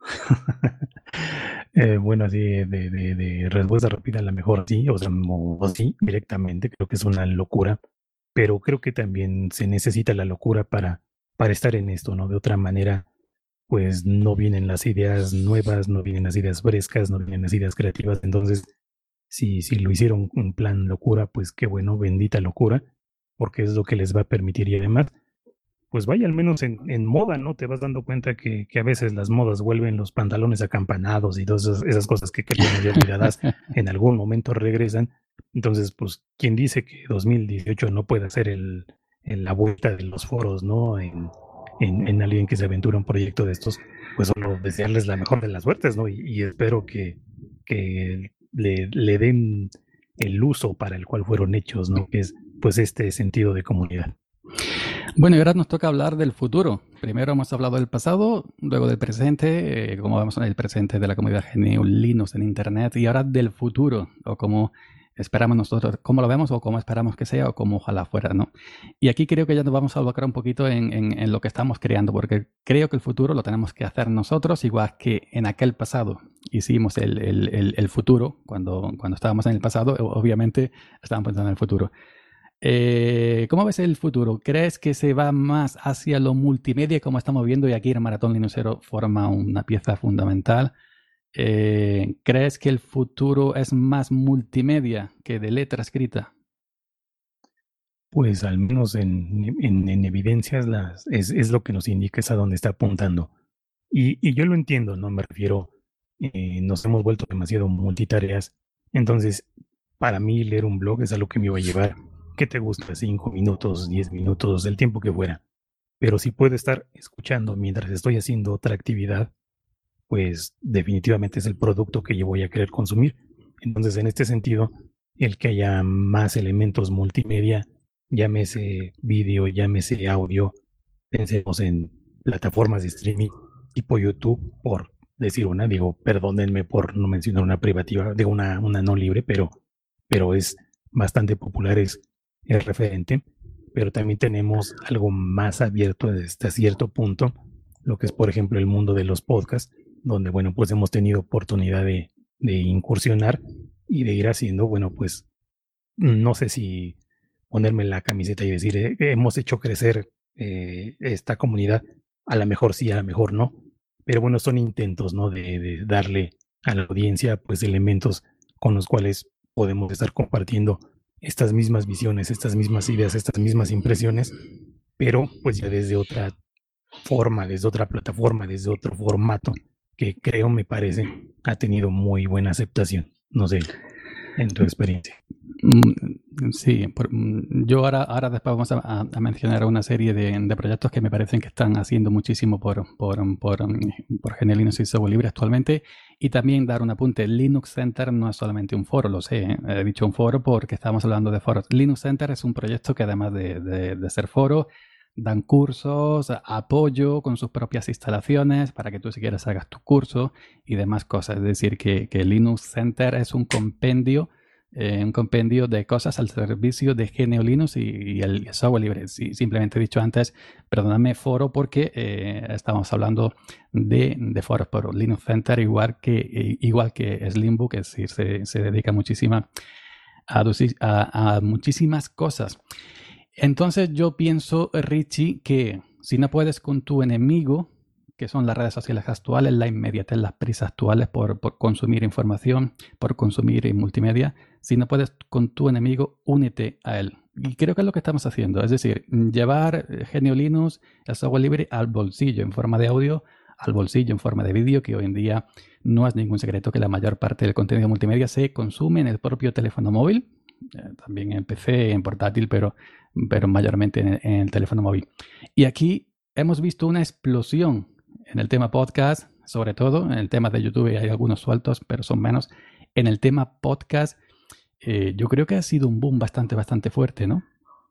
eh, bueno, así de, de, de respuesta rápida, a lo mejor sí, o sea, o sí, directamente, creo que es una locura, pero creo que también se necesita la locura para, para estar en esto, ¿no? De otra manera, pues no vienen las ideas nuevas, no vienen las ideas frescas, no vienen las ideas creativas. Entonces, si, si lo hicieron en plan locura, pues qué bueno, bendita locura, porque es lo que les va a permitir. Y además, pues vaya, al menos en, en moda, ¿no? Te vas dando cuenta que, que a veces las modas vuelven, los pantalones acampanados y todas esas, esas cosas que querían ya olvidadas, en algún momento regresan. Entonces, pues, ¿quién dice que dos mil dieciocho no puede ser el, el, la vuelta de los foros, ¿no? En, en, en alguien que se aventura un proyecto de estos, pues solo desearles la mejor de las suertes, ¿no? Y, y espero que, que le, le den el uso para el cual fueron hechos, ¿no? Que es pues este sentido de comunidad. Bueno, y ahora nos toca hablar del futuro. Primero hemos hablado del pasado, luego del presente, eh, como vemos en el presente de la comunidad G N U Linux en Internet, y ahora del futuro, o como esperamos nosotros, cómo lo vemos o cómo esperamos que sea o cómo ojalá fuera, ¿no? Y aquí creo que ya nos vamos a abocar un poquito en, en, en lo que estamos creando, porque creo que el futuro lo tenemos que hacer nosotros, igual que en aquel pasado hicimos el, el, el, el futuro, cuando, cuando estábamos en el pasado, obviamente estábamos pensando en el futuro. Eh, ¿Cómo ves el futuro? ¿Crees que se va más hacia lo multimedia como estamos viendo y aquí el Maratón Linuxero forma una pieza fundamental? Eh, ¿Crees que el futuro es más multimedia que de letra escrita? Pues al menos en, en, en evidencias las, es, es lo que nos indica, es a dónde está apuntando. Y, y yo lo entiendo, ¿no? Me refiero, eh, nos hemos vuelto demasiado multitareas. Entonces, para mí leer un blog es algo que me iba a llevar, ¿qué te gusta? Cinco minutos, diez minutos, el tiempo que fuera. Pero si puedo estar escuchando mientras estoy haciendo otra actividad, pues definitivamente es el producto que yo voy a querer consumir. Entonces, en este sentido, el que haya más elementos multimedia, llámese vídeo, llámese audio, pensemos en plataformas de streaming tipo YouTube, por decir una, digo, perdónenme por no mencionar una privativa, digo una, una no libre, pero, pero es bastante popular, es, es referente. Pero también tenemos algo más abierto hasta cierto punto, lo que es, por ejemplo, el mundo de los podcasts, donde, bueno, pues hemos tenido oportunidad de, de incursionar y de ir haciendo, bueno, pues, no sé si ponerme la camiseta y decir, eh, hemos hecho crecer eh, esta comunidad, a lo mejor sí, a lo mejor no, pero bueno, son intentos, ¿no? De, de darle a la audiencia, pues, elementos con los cuales podemos estar compartiendo estas mismas visiones, estas mismas ideas, estas mismas impresiones, pero pues ya desde otra forma, desde otra plataforma, desde otro formato, que creo, me parece, ha tenido muy buena aceptación. No sé, en tu experiencia. Sí, por, yo ahora, ahora después vamos a, a mencionar una serie de, de proyectos que me parecen que están haciendo muchísimo por, por, por, por G N U Linux y software libre actualmente. Y también dar un apunte, Linux Center no es solamente un foro, lo sé, ¿eh? He dicho un foro porque estábamos hablando de foros. Linux Center es un proyecto que además de, de, de ser foro, dan cursos, apoyo con sus propias instalaciones para que tú si quieres hagas tu curso y demás cosas. Es decir, que, que Linux Center es un compendio Eh, un compendio de cosas al servicio de G N U Linux y, y el software libre. Sí, simplemente he dicho antes, perdóname, foro, porque eh, estamos hablando de, de foros, pero Linux Center, igual que, igual que Slimbook, es decir, se, se dedica muchísima a, a, a muchísimas cosas. Entonces yo pienso, Richie, que si no puedes con tu enemigo, que son las redes sociales actuales, la inmediatez, las prisas actuales por, por consumir información, por consumir multimedia. Si no puedes con tu enemigo, únete a él. Y creo que es lo que estamos haciendo. Es decir, llevar G N U Linux, el software libre, al bolsillo en forma de audio, al bolsillo en forma de vídeo, que hoy en día no es ningún secreto que la mayor parte del contenido multimedia se consume en el propio teléfono móvil, eh, también en P C, en portátil, pero, pero mayormente en, en el teléfono móvil. Y aquí hemos visto una explosión en el tema podcast, sobre todo. En el tema de YouTube hay algunos sueltos, pero son menos. En el tema podcast, eh, yo creo que ha sido un boom bastante, bastante fuerte, ¿no?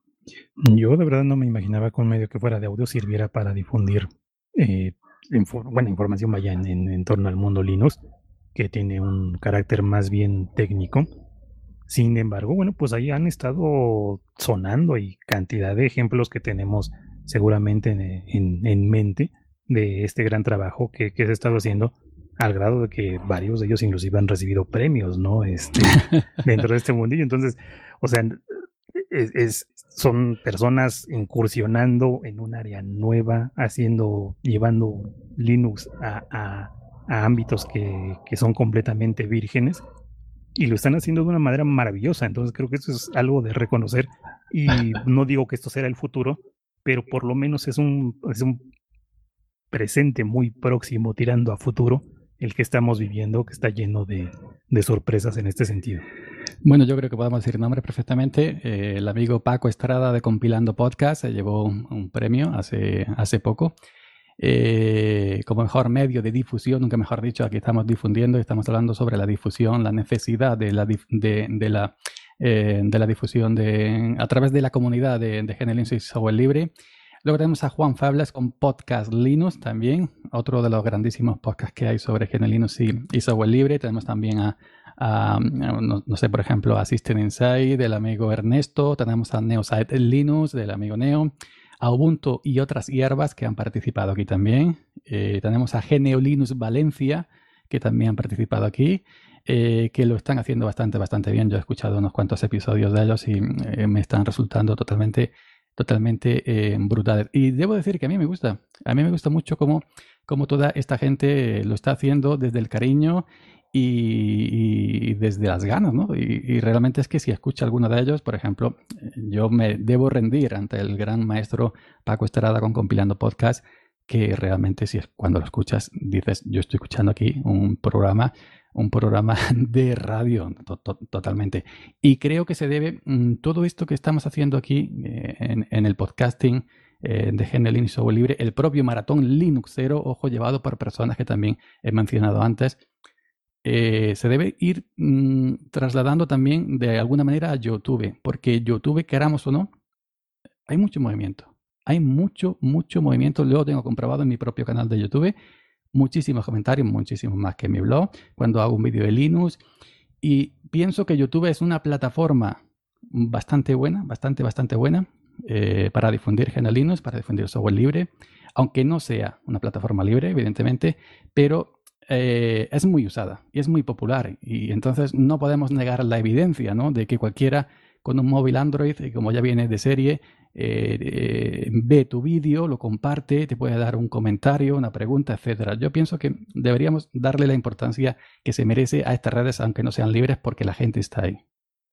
Yo de verdad no me imaginaba que un medio que fuera de audio sirviera para difundir eh, info, buena información, vaya, en, en, en torno al mundo Linux, que tiene un carácter más bien técnico. Sin embargo, bueno, pues ahí han estado sonando y cantidad de ejemplos que tenemos seguramente en, en, en mente de este gran trabajo que, que se ha estado haciendo, al grado de que varios de ellos inclusive han recibido premios, ¿no? Este, dentro de este mundillo. Entonces, o sea, es, es, son personas incursionando en un área nueva, haciendo, llevando Linux a, a, a ámbitos que, que son completamente vírgenes, y lo están haciendo de una manera maravillosa. Entonces creo que eso es algo de reconocer, y no digo que esto será el futuro, pero por lo menos es un, es un presente muy próximo, tirando a futuro, el que estamos viviendo, que está lleno de, de sorpresas en este sentido. Bueno, yo creo que podemos decir nombres perfectamente. Eh, el amigo Paco Estrada de Compilando Podcast se llevó un, un premio hace, hace poco. eh, como mejor medio de difusión, nunca mejor dicho, aquí estamos difundiendo y estamos hablando sobre la difusión, la necesidad de la, de, de la, eh, de la difusión de, a través de la comunidad de, de G N U Linux y software libre. Luego tenemos a Juan Fables con Podcast Linux también, otro de los grandísimos podcasts que hay sobre G N U Linux y, y software libre. Tenemos también a, a no, no sé, por ejemplo, a System Insight del amigo Ernesto. Tenemos a Neosite Linux del amigo Neo, a Ubuntu y otras hierbas que han participado aquí también. Eh, tenemos a G N U Linux Valencia, que también han participado aquí, eh, que lo están haciendo bastante, bastante bien. Yo he escuchado unos cuantos episodios de ellos y eh, me están resultando totalmente... totalmente eh, brutales. Y debo decir que a mí me gusta, a mí me gusta mucho cómo, cómo toda esta gente lo está haciendo desde el cariño y, y desde las ganas, ¿no? Y, y realmente es que si escucho alguno de ellos, por ejemplo, yo me debo rendir ante el gran maestro Paco Estrada con Compilando Podcast, que realmente si es, cuando lo escuchas dices, yo estoy escuchando aquí un programa un programa de radio, to to totalmente. Y creo que se debe, mmm, todo esto que estamos haciendo aquí eh, en, en el podcasting eh, de G N U Linux y Software Libre, el propio maratón Linuxero, ojo, llevado por personas que también he mencionado antes, eh, se debe ir mmm, trasladando también de alguna manera a YouTube, porque YouTube, queramos o no, hay mucho movimiento. Hay mucho, mucho movimiento. Lo tengo comprobado en mi propio canal de YouTube. Muchísimos comentarios, muchísimos más que en mi blog, cuando hago un vídeo de Linux. Y pienso que YouTube es una plataforma bastante buena, bastante, bastante buena eh, para difundir G N U Linux, para difundir software libre, aunque no sea una plataforma libre, evidentemente, pero eh, es muy usada y es muy popular. Y entonces no podemos negar la evidencia, ¿no?, de que cualquiera con un móvil Android, como ya viene de serie, eh, eh, ve tu vídeo, lo comparte, te puede dar un comentario, una pregunta, etcétera. Yo pienso que deberíamos darle la importancia que se merece a estas redes, aunque no sean libres, porque la gente está ahí.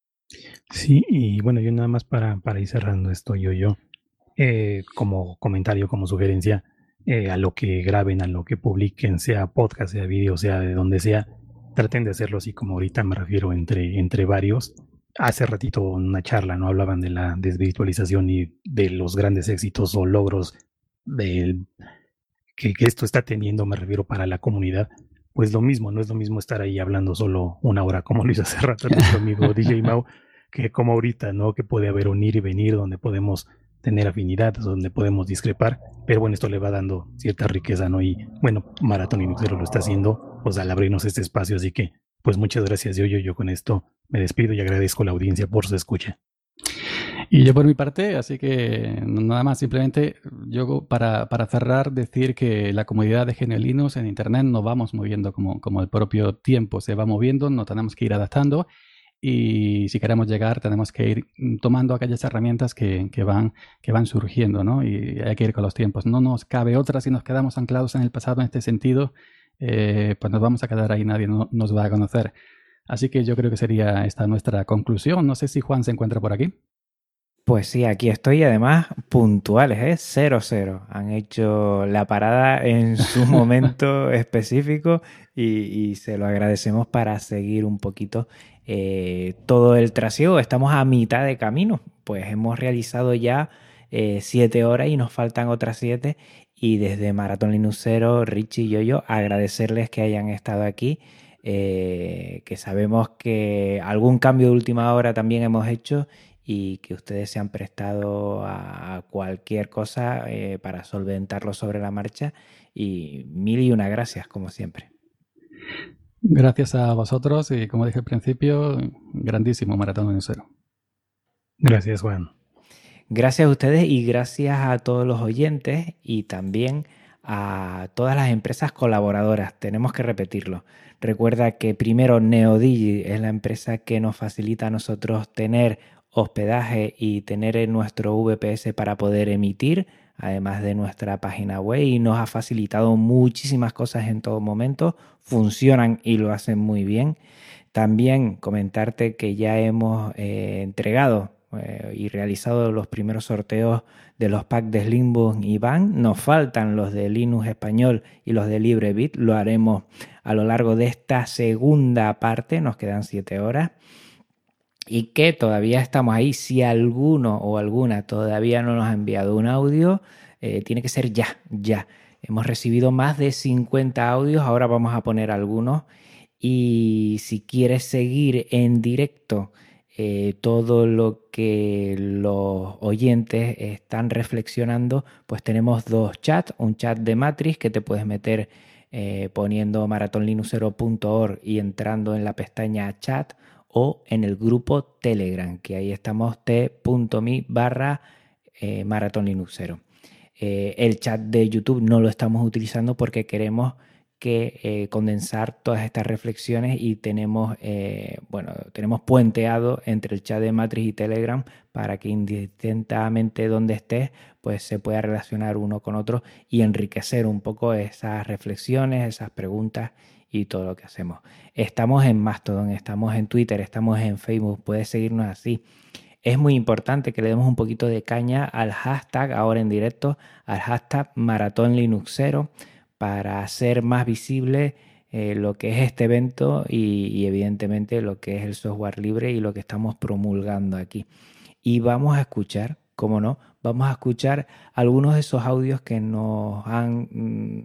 Sí, y bueno, yo nada más para, para ir cerrando esto, yo, yo, eh, como comentario, como sugerencia, eh, a lo que graben, a lo que publiquen, sea podcast, sea vídeo, sea de donde sea, traten de hacerlo así como ahorita me refiero entre, entre varios. Hace ratito en una charla no hablaban de la desvirtualización y de los grandes éxitos o logros del, que, que esto está teniendo, me refiero para la comunidad. Pues lo mismo, no es lo mismo estar ahí hablando solo una hora como lo hizo hace rato nuestro amigo D J Mau, que como ahorita, ¿no? Que puede haber un ir y venir donde podemos tener afinidades, donde podemos discrepar, pero bueno, esto le va dando cierta riqueza, ¿no? Y bueno, Maratón Linuxero lo está haciendo, pues al abrirnos este espacio, así que pues muchas gracias, yo, yo, yo con esto me despido y agradezco a la audiencia por su escucha. Y yo por mi parte, así que nada más, simplemente yo para, para cerrar decir que la comunidad de G N U Linux en Internet nos vamos moviendo como, como el propio tiempo se va moviendo, nos tenemos que ir adaptando y si queremos llegar tenemos que ir tomando aquellas herramientas que, que, van, que van surgiendo, ¿no? Y hay que ir con los tiempos. No nos cabe otra si nos quedamos anclados en el pasado en este sentido, eh, pues nos vamos a quedar ahí, nadie no, nos va a conocer. Así que yo creo que sería esta nuestra conclusión. No sé si Juan se encuentra por aquí. Pues sí, aquí estoy, además puntuales, ¿eh? Cero, cero. Han hecho la parada en su momento específico y, y se lo agradecemos para seguir un poquito eh, todo el trasiego. Estamos a mitad de camino, pues hemos realizado ya eh, siete horas y nos faltan otras siete. Y desde Maratón Linuxero, Richie y Yo-Yo, agradecerles que hayan estado aquí, eh, que sabemos que algún cambio de última hora también hemos hecho y que ustedes se han prestado a cualquier cosa eh, para solventarlo sobre la marcha. Y mil y una gracias, como siempre. Gracias a vosotros y, como dije al principio, grandísimo Maratón Linuxero. Gracias, Juan. Gracias a ustedes y gracias a todos los oyentes y también a todas las empresas colaboradoras. Tenemos que repetirlo. Recuerda que primero NeoDigi es la empresa que nos facilita a nosotros tener hospedaje y tener nuestro V P S para poder emitir, además de nuestra página web, y nos ha facilitado muchísimas cosas en todo momento. Funcionan y lo hacen muy bien. También comentarte que ya hemos eh, entregado eh, y realizado los primeros sorteos de los packs de Slimbook y Van. Nos faltan los de Linux español y los de LibreBit. Lo haremos a lo largo de esta segunda parte. Nos quedan siete horas. Y que todavía estamos ahí. Si alguno o alguna todavía no nos ha enviado un audio, eh, tiene que ser ya, ya. Hemos recibido más de cincuenta audios, ahora vamos a poner algunos. Y si quieres seguir en directo eh, todo lo que los oyentes están reflexionando, pues tenemos dos chats. Un chat de Matrix que te puedes meter eh, poniendo maraton linuxero punto org y entrando en la pestaña chat, o en el grupo Telegram, que ahí estamos t.me barra Maratón Linuxero. Eh, el chat de YouTube no lo estamos utilizando porque queremos que eh, condensar todas estas reflexiones y tenemos, eh, bueno, tenemos puenteado entre el chat de Matrix y Telegram para que indistintamente donde estés, pues se pueda relacionar uno con otro y enriquecer un poco esas reflexiones, esas preguntas y todo lo que hacemos. Estamos en Mastodon, estamos en Twitter, estamos en Facebook, puedes seguirnos así. Es muy importante que le demos un poquito de caña al hashtag, ahora en directo, al hashtag Maratón Linuxero, para hacer más visible eh, lo que es este evento y, y evidentemente lo que es el software libre y lo que estamos promulgando aquí. Y vamos a escuchar, cómo no, vamos a escuchar algunos de esos audios que nos han mm,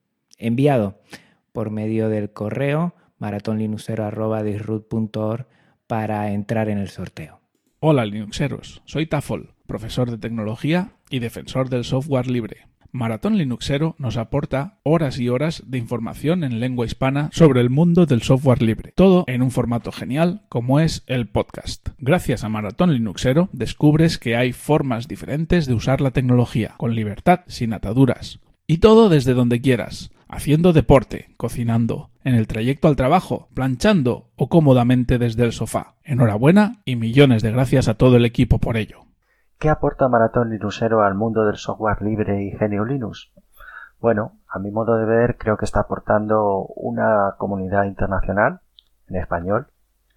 enviado por medio del correo maratón linuxero arroba disroot punto org para entrar en el sorteo. Hola Linuxeros, soy Tafol, profesor de tecnología y defensor del software libre. Maratón Linuxero nos aporta horas y horas de información en lengua hispana sobre el mundo del software libre, todo en un formato genial como es el podcast. Gracias a Maratón Linuxero descubres que hay formas diferentes de usar la tecnología, con libertad, sin ataduras. Y todo desde donde quieras, haciendo deporte, cocinando, en el trayecto al trabajo, planchando o cómodamente desde el sofá. Enhorabuena y millones de gracias a todo el equipo por ello. ¿Qué aporta Maratón Linuxero al mundo del software libre y G N U Linux? Bueno, a mi modo de ver, creo que está aportando una comunidad internacional en español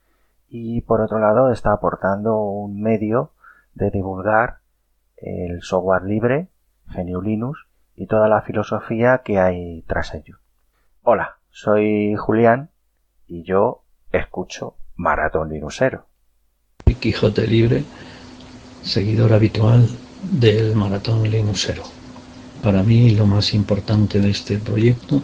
y por otro lado está aportando un medio de divulgar el software libre, G N U Linux y toda la filosofía que hay tras ello. Hola, soy Julián y yo escucho Maratón Linuxero. Quijote Libre, seguidor habitual del Maratón Linuxero. Para mí lo más importante de este proyecto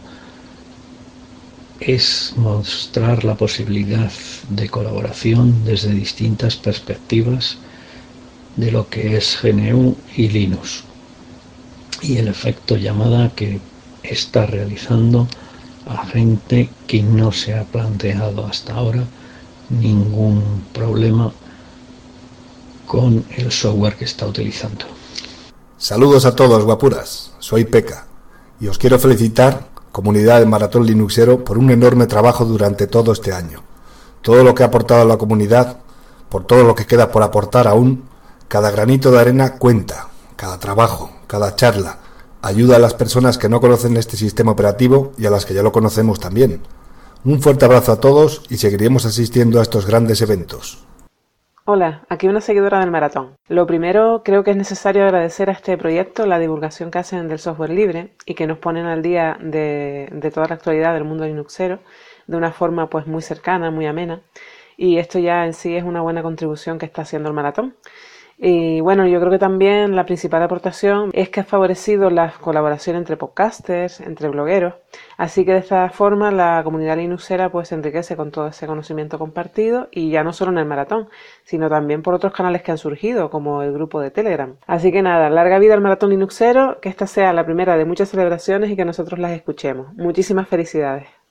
es mostrar la posibilidad de colaboración desde distintas perspectivas de lo que es G N U y Linux y el efecto llamada que está realizando a gente que no se ha planteado hasta ahora ningún problema con el software que está utilizando. Saludos a todos, guapuras. Soy Peca y os quiero felicitar, comunidad de Maratón Linuxero, por un enorme trabajo durante todo este año. Todo lo que ha aportado a la comunidad, por todo lo que queda por aportar aún, cada granito de arena cuenta, cada trabajo, cada charla, ayuda a las personas que no conocen este sistema operativo y a las que ya lo conocemos también. Un fuerte abrazo a todos y seguiremos asistiendo a estos grandes eventos. Hola, aquí una seguidora del maratón. Lo primero, creo que es necesario agradecer a este proyecto la divulgación que hacen del software libre y que nos ponen al día de, de toda la actualidad del mundo linuxero de una forma pues muy cercana, muy amena. Y esto ya en sí es una buena contribución que está haciendo el maratón. Y bueno, yo creo que también la principal aportación es que ha favorecido la colaboración entre podcasters, entre blogueros, así que de esta forma la comunidad linuxera pues se enriquece con todo ese conocimiento compartido y ya no solo en el maratón, sino también por otros canales que han surgido, como el grupo de Telegram. Así que nada, larga vida al maratón linuxero, que esta sea la primera de muchas celebraciones y que nosotros las escuchemos. Muchísimas felicidades.